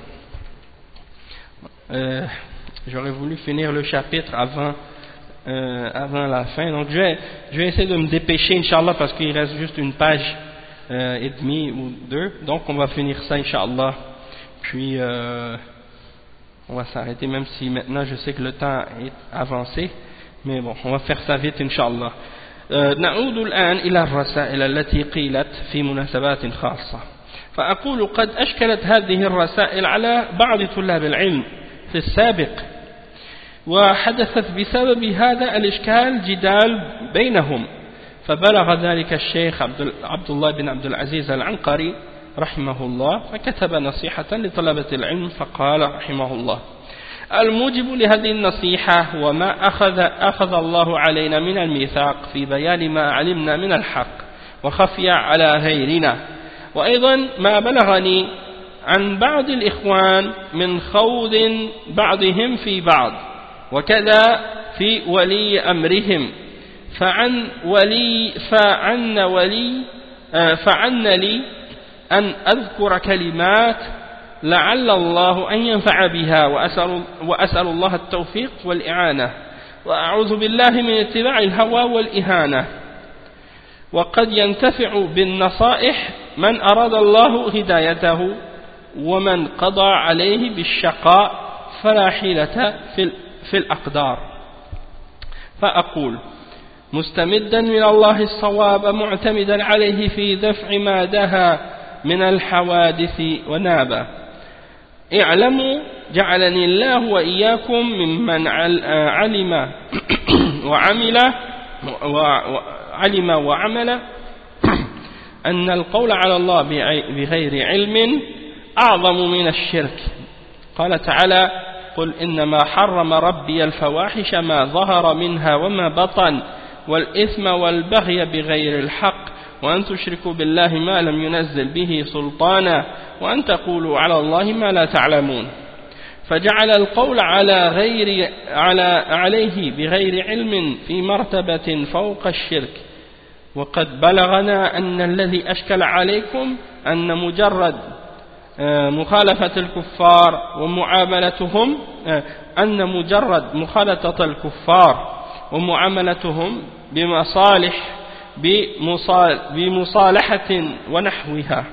J'aurais voulu finir le chapitre avant la fin, donc je vais essayer de me dépêcher, Inch'Allah, parce qu'il reste juste une page et demie ou deux, donc on va finir ça Inch'Allah, puis on va s'arrêter, même si maintenant je sais que le temps est avancé, mais bon, on va faire ça vite Inch'Allah. نعود الآن إلى الرسائل التي قيلت في مناسبات خاصة. فأقول قد أشكلت هذه الرسائل على بعض طلاب العلم في السابق، وحدثت بسبب هذا الإشكال جدال بينهم، فبلغ ذلك الشيخ عبد الله بن عبد العزيز العنقري رحمه الله، فكتب نصيحة لطلبة العلم فقال رحمه الله: الموجب لهذه النصيحة وما أخذ الله علينا من الميثاق في بيان ما علمنا من الحق وخفي على غيرنا. وأيضا ما بلغني عن بعض الإخوان من خوض بعضهم في بعض وكذا في ولي أمرهم فعن لي أن أذكر كلمات لعل الله أن ينفع بها وأسأل الله التوفيق والإعانة وأعوذ بالله من اتباع الهوى والإهانة. وقد ينتفع بالنصائح من أراد الله هدايته ومن قضى عليه بالشقاء فلا حيلة في الأقدار. فأقول مستمدا من الله الصواب معتمدا عليه في دفع ما دها من الحوادث ونابا. اعلموا جعلني الله وإياكم ممن علم وعمل أن القول على الله بغير علم أعظم من الشرك. قال تعالى قل إنما حرم ربي الفواحش ما ظهر منها وما بطن والإثم والبغي بغير الحق وأن تشركوا بالله ما لم ينزل به سلطانا وأن تقولوا على الله ما لا تعلمون. فجعل القول عليه بغير علم في مرتبة فوق الشرك. وقد بلغنا أن الذي أشكل عليكم أن مجرد مخالفة الكفار مخالطة الكفار ومعاملتهم بمصالحة ونحوها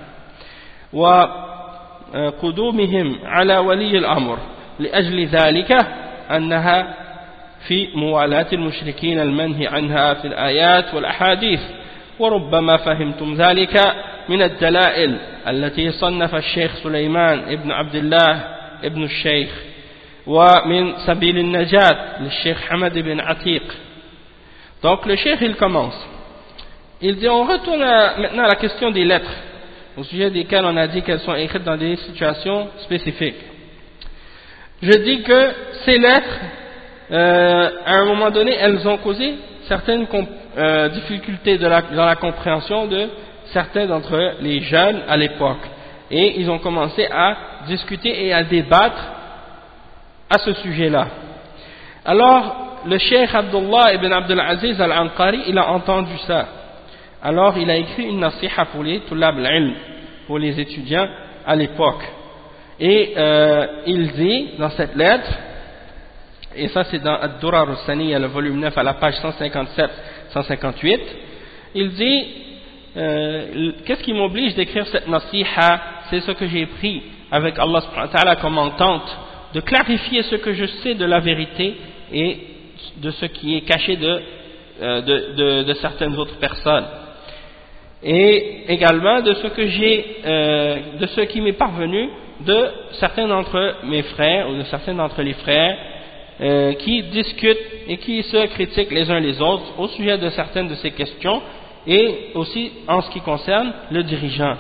وقدومهم على ولي الأمر لأجل ذلك أنها في موالاة المشركين المنهي عنها في الآيات والأحاديث. وربما فهمتم ذلك من الدلائل التي صنف الشيخ سليمان ابن عبد الله ابن الشيخ ومن سبيل النجاة للشيخ حمد بن عتيق. Donc le cheikh il commence, il dit on retourne maintenant à la question des lettres au sujet desquelles on a dit qu'elles sont écrites dans des situations spécifiques. Je dis que ces lettres à un moment donné elles ont causé certaines difficultés dans la compréhension de certains d'entre les jeunes à l'époque, et ils ont commencé à discuter et à débattre à ce sujet-là. Alors le cheikh Abdullah ibn Abdul Aziz al-Anqari il a entendu ça, alors il a écrit une nasiha pour les tulab al-ilm, pour les étudiants à l'époque, et il dit dans cette lettre, et ça c'est dans Ad-Durar al-Saniya, le volume 9 à la page 157-158, il dit qu'est-ce qui m'oblige d'écrire cette nasiha? C'est ce que j'ai pris avec Allah subhanahu wa ta'ala comme entente de clarifier ce que je sais de la vérité et de ce qui est caché de certaines autres personnes, et également de ce que de ce qui m'est parvenu de certains d'entre mes frères ou de certains d'entre les frères qui discutent et qui se critiquent les uns les autres au sujet de certaines de ces questions, et aussi en ce qui concerne le dirigeant.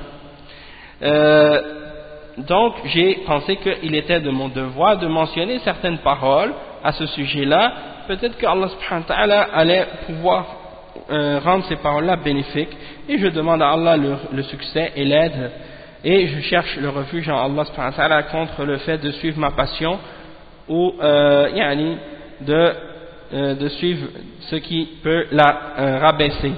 Donc j'ai pensé qu'il était de mon devoir de mentionner certaines paroles à ce sujet-là. Peut-être que Allah subhanahu wa ta'ala allait pouvoir rendre ces paroles-là bénéfiques, et je demande à Allah le succès et l'aide, et je cherche le refuge en Allah subhanahu wa ta'ala contre le fait de suivre ma passion ou de suivre ce qui peut la rabaisser.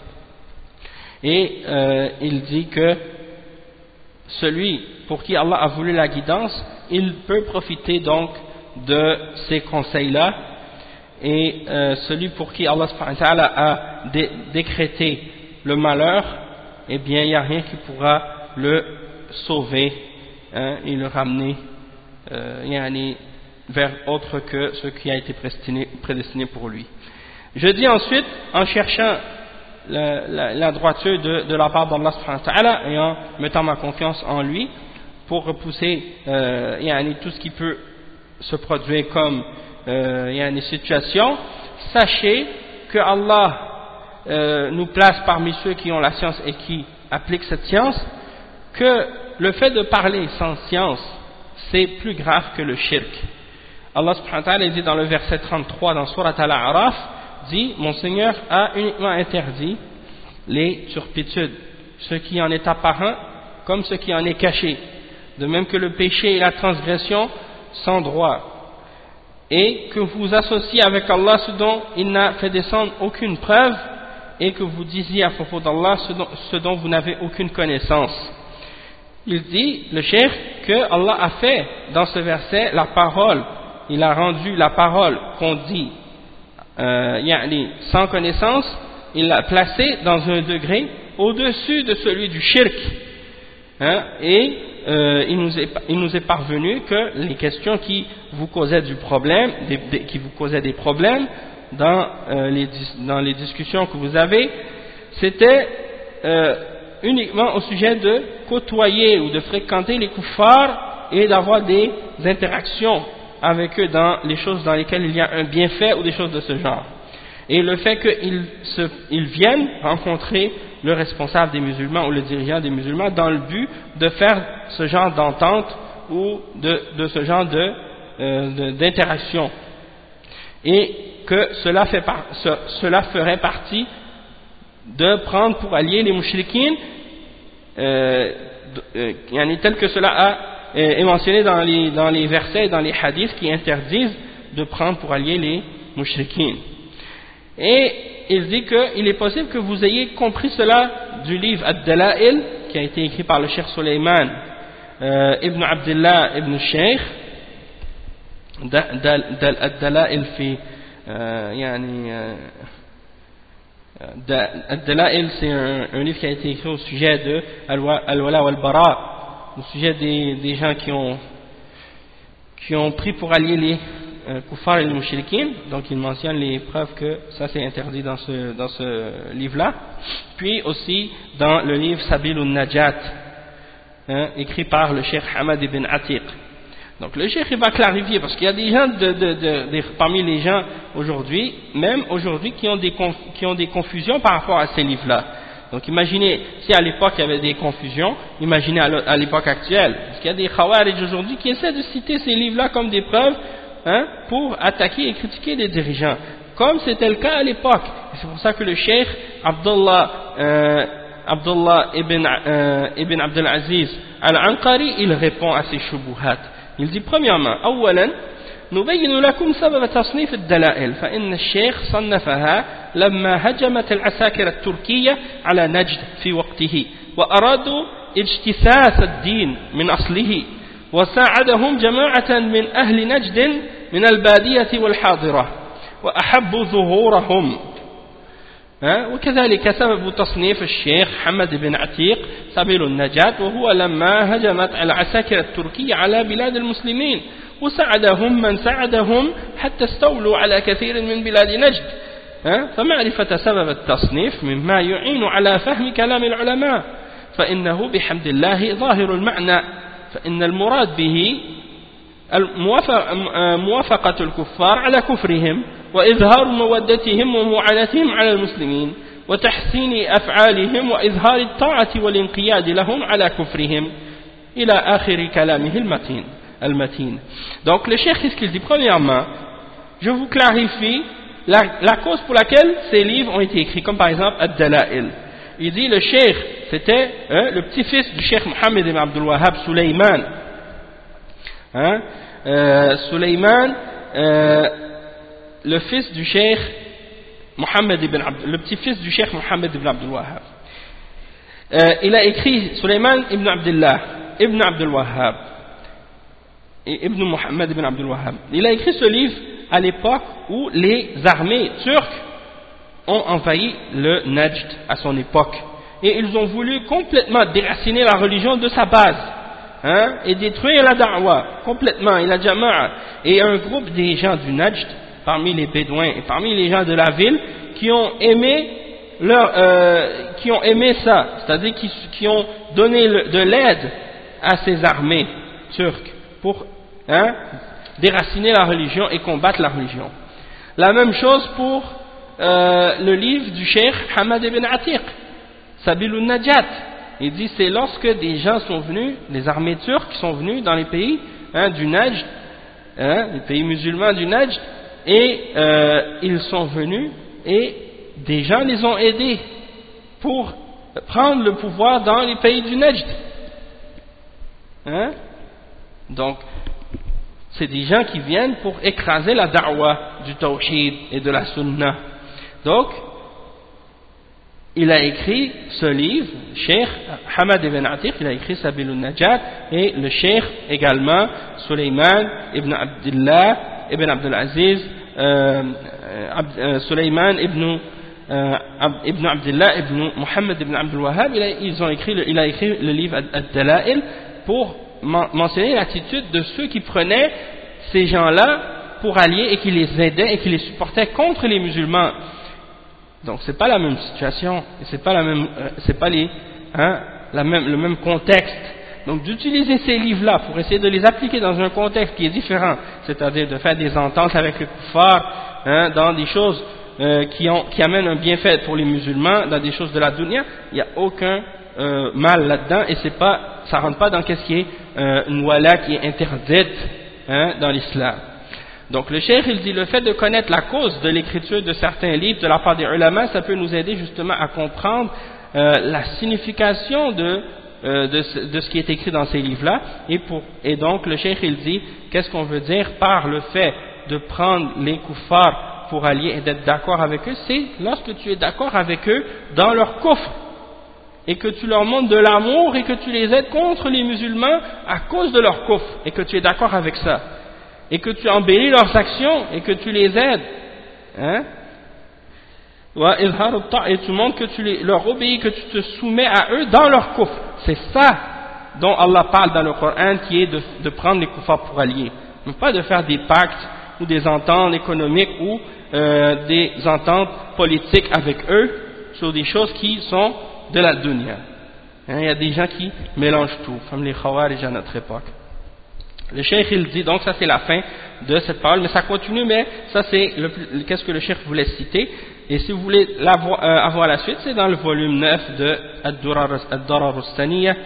Et il dit que celui pour qui Allah a voulu la guidance, il peut profiter donc de ces conseils-là, et celui pour qui Allah subhanahu wa ta'ala a décrété le malheur, eh bien il n'y a rien qui pourra le sauver et le ramener vers autre que ce qui a été prédestiné pour lui. Je dis ensuite, en cherchant la droiture de la part d'Allah subhanahu wa ta'ala et en mettant ma confiance en lui pour repousser tout ce qui peut se produire comme situation, sachez que Allah nous place parmi ceux qui ont la science et qui appliquent cette science, que le fait de parler sans science c'est plus grave que le shirk. Allah subhanahu wa ta'ala dit dans le verset 33 dans Surat Al-A'raf, dit: mon Seigneur a uniquement interdit les turpitudes, ce qui en est apparent comme ce qui en est caché, de même que le péché et la transgression sans droit, et que vous associez avec Allah ce dont il n'a fait descendre aucune preuve, et que vous disiez à propos d'Allah ce dont vous n'avez aucune connaissance. Il dit, le cheikh, que Allah a fait dans ce verset la parole, il a rendu la parole qu'on dit sans connaissance, il l'a placée dans un degré au-dessus de celui du shirk, et il nous est parvenu que les questions qui vous causaient des problèmes dans les discussions que vous avez, c'était uniquement au sujet de côtoyer ou de fréquenter les kuffars et d'avoir des interactions avec eux dans les choses dans lesquelles il y a un bienfait ou des choses de ce genre. Et le fait qu'ils viennent rencontrer le responsable des musulmans ou le dirigeant des musulmans dans le but de faire ce genre d'entente ou de ce genre d'interaction. Et que cela ferait partie de prendre pour alliés les mouchriquines, tel que cela est mentionné dans les versets et dans les hadiths qui interdisent de prendre pour alliés les mouchriquines. Et il dit qu'il est possible que vous ayez compris cela du livre Ad-Dala'il, qui a été écrit par le Cheikh Sulayman ibn Abdullah ibn Sheikh. Ad-Dala'il fi Ad-Dala'il, c'est un livre qui a été écrit au sujet de Al-Wala wal-Bara, au sujet des gens qui ont pris pour allier les kuffar et les mouchriquines. Donc il mentionne les preuves que ça c'est interdit dans ce livre-là. Puis aussi dans le livre Sabilun Najat, écrit par le Cheikh Hamad ibn Atiq. Donc le cheikh va clarifier, parce qu'il y a des gens parmi les gens aujourd'hui, même aujourd'hui, qui ont des confusions par rapport à ces livres-là. Donc imaginez, si à l'époque il y avait des confusions, imaginez à l'époque actuelle. Parce qu'il y a des khawarij aujourd'hui qui essaient de citer ces livres-là comme des preuves pour attaquer et critiquer les dirigeants, comme c'était le cas à l'époque. C'est pour ça que le cheikh Abdullah ibn Abdul Aziz al-Anqari, il répond à ces shubuhat. Il dit premièrement, أولا نبين لكم سبب تصنيف الدلائل فإن الشيخ صنفها لما هجمت العساكر التركية على نجد في وقته وأرادوا اجتثاث الدين من أصله وساعدهم جماعة من أهل نجد من البادية والحاضرة وأحبوا ظهورهم. وكذلك سبب تصنيف الشيخ حمد بن عتيق سبيل النجاة وهو لما هجمت العساكر التركية على بلاد المسلمين وساعدهم من ساعدهم حتى استولوا على كثير من بلاد نجد. فمعرفة سبب التصنيف مما يعين على فهم كلام العلماء فإنه بحمد الله ظاهر المعنى فإن المراد به موافقة الكفار على كفرهم وإظهار مودتهم ومعاناتهم على المسلمين وتحسين أفعالهم وإظهار الطاعة والانقياد لهم على كفرهم إلى آخر كلامه المتين. Donc le cheikh, qu'est-ce qu'il dit? Premièrement, je vous clarifie la cause pour laquelle ces livres ont été écrits, comme par exemple Ad-Dala'il. Il dit le cheikh, c'était le petit-fils du cheikh Mohammed ibn Abdul Wahhab, Sulayman. Sulayman, le fils du cheikh Mohammed le petit-fils du cheikh Mohammed ibn Abdul Wahhab. Il a écrit Sulayman ibn Abdullah ibn Abdul Wahhab et ibn Mohammed ibn Abdul Wahhab. Il a écrit ce livre à l'époque où les armées turques ont envahi le Najd à son époque, et ils ont voulu complètement déraciner la religion de sa base, et détruire la da'wa complètement et la jama'a. Et un groupe des gens du Najd, parmi les bédouins et parmi les gens de la ville, qui ont aimé ça, c'est-à-dire qui ont donné de l'aide à ces armées turques pour déraciner la religion et combattre la religion. La même chose pour le livre du cheikh Hamad ibn Atiq, Sabilun Najat. Il dit c'est lorsque des gens sont venus, les armées turques sont venues dans les pays du Najd, les pays musulmans du Najd, et ils sont venus et des gens les ont aidés pour prendre le pouvoir dans les pays du Najd. Hein? Donc, c'est des gens qui viennent pour écraser la da'wah du tawhid et de la sunnah. Donc, il a écrit ce livre, Cheikh Hamad ibn Atiq, il a écrit Sabil al-Najat, et le Cheikh également, Sulayman ibn Abdullah ibn Abdul Aziz, Sulayman ibn Abdullah ibn Muhammad ibn Abdul Wahhab, il a écrit le livre Ad-Dala'il pour mentionner l'attitude de ceux qui prenaient ces gens-là pour alliés et qui les aidaient et qui les supportaient contre les musulmans. Donc c'est pas la même situation, et c'est pas le même contexte. Donc d'utiliser ces livres-là pour essayer de les appliquer dans un contexte qui est différent, c'est-à-dire de faire des ententes avec les kuffars, dans des choses qui amènent un bienfait pour les musulmans, dans des choses de la dunya, il n'y a aucun mal là-dedans, et ça rentre pas dans ce qui est une wala qui est interdite dans l'islam. Donc le cheikh il dit le fait de connaître la cause de l'écriture de certains livres de la part des ulama, ça peut nous aider justement à comprendre la signification de ce qui est écrit dans ces livres-là, et donc le cheikh il dit qu'est-ce qu'on veut dire par le fait de prendre les kuffars pour alliés et d'être d'accord avec eux, c'est lorsque tu es d'accord avec eux dans leur kufr et que tu leur montres de l'amour et que tu les aides contre les musulmans à cause de leur kufr et que tu es d'accord avec ça. Et que tu embellis leurs actions et que tu les aides, et tu montres que tu leur obéis, que tu te soumets à eux dans leur kufr. C'est ça dont Allah parle dans le Coran, qui est de prendre les kuffars pour alliés, mais pas de faire des pactes ou des ententes économiques ou des ententes politiques avec eux sur des choses qui sont de la dunya. Il y a des gens qui mélangent tout, comme les khawarij à notre époque. Le cheikh il dit, donc ça c'est la fin de cette parole, mais ça continue, mais ça c'est qu'est-ce que le cheikh voulait citer, et si vous voulez avoir la suite, c'est dans le volume 9 de Ad-Durar al-Thaniya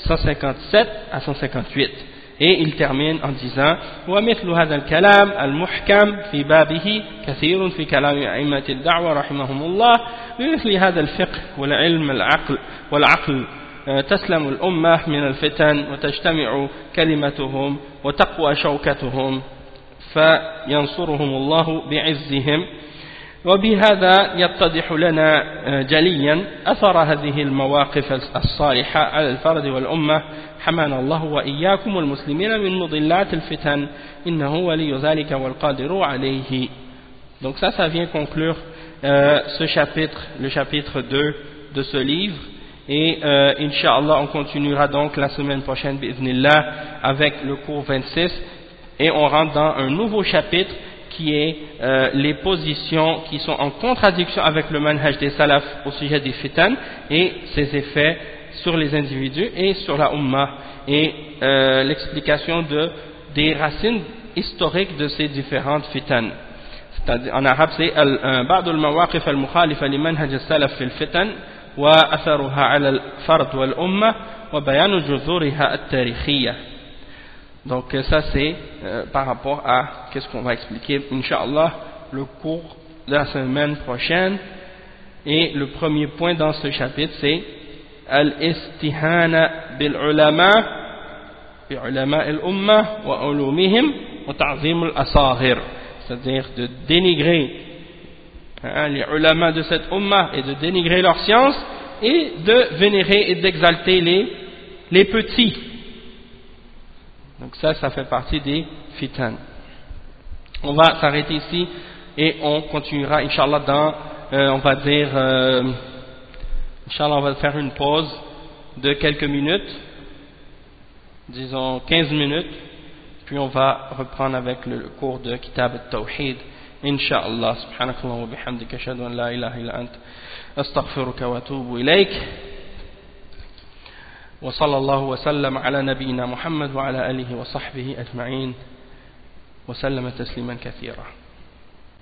157 à 158, et il termine en disant وَمِثْلُ هَذَا الْكَلَامِ الْمُحْكَمِ فِي بَابِهِ كَثِيرٌ فِي كَلَامِ أئمة الدعوة رحمهم الله بمثل هذا الفقه والعلم والعقل تسلم الأمة من الفتن وتجتمع كلمتهم وتقوى شوكتهم فينصرهم الله بعزهم وبهذا يتضح لنا جليا أثر هذه المواقف الصالحة على الفرد والأمة حمانا الله وإياكم والمسلمين من مضلات الفتن إنه ولي ذلك والقادر عليه. Donc ça vient conclure ce chapitre, le chapitre 2 de ce livre. Et Inch'Allah, on continuera donc la semaine prochaine, bi'idhnillah, avec le cours 26, et on rentre dans un nouveau chapitre qui est les positions qui sont en contradiction avec le manhaj des salaf au sujet des fitan et ses effets sur les individus et sur la ummah, et l'explication des racines historiques de ces différentes fitan. C'est-à-dire, en arabe c'est بعض المواقف المخالفة لمنهج السلف في الفتن وأثرها على الفرد والأمة وبيان جذورها التاريخية. Donc ça c'est par rapport à qu'est-ce qu'on va expliquer Inch'Allah le cours de la semaine prochaine, et le premier point dans ce chapitre c'est al-istihana bil-ulama bi-ulama al-umma wa ulumihim wa ta'zim al-asagir, c'est-à-dire de dénigrer les ulama de cette umma et de dénigrer leur science et de vénérer et d'exalter les petits. Donc ça fait partie des fitan. On va s'arrêter ici et on continuera Inch'Allah on va dire Inch'Allah on va faire une pause de quelques minutes, disons 15 minutes, puis on va reprendre avec le cours de Kitab al-Tawhid Inch'Allah. Subhanakallah wa bihamdika ashhadu an la ilaha illa ant astaghfiruka wa atubu ilayk. وصلى الله وسلم على نبينا محمد وعلى آله وصحبه أجمعين وسلم تسليما كثيرا.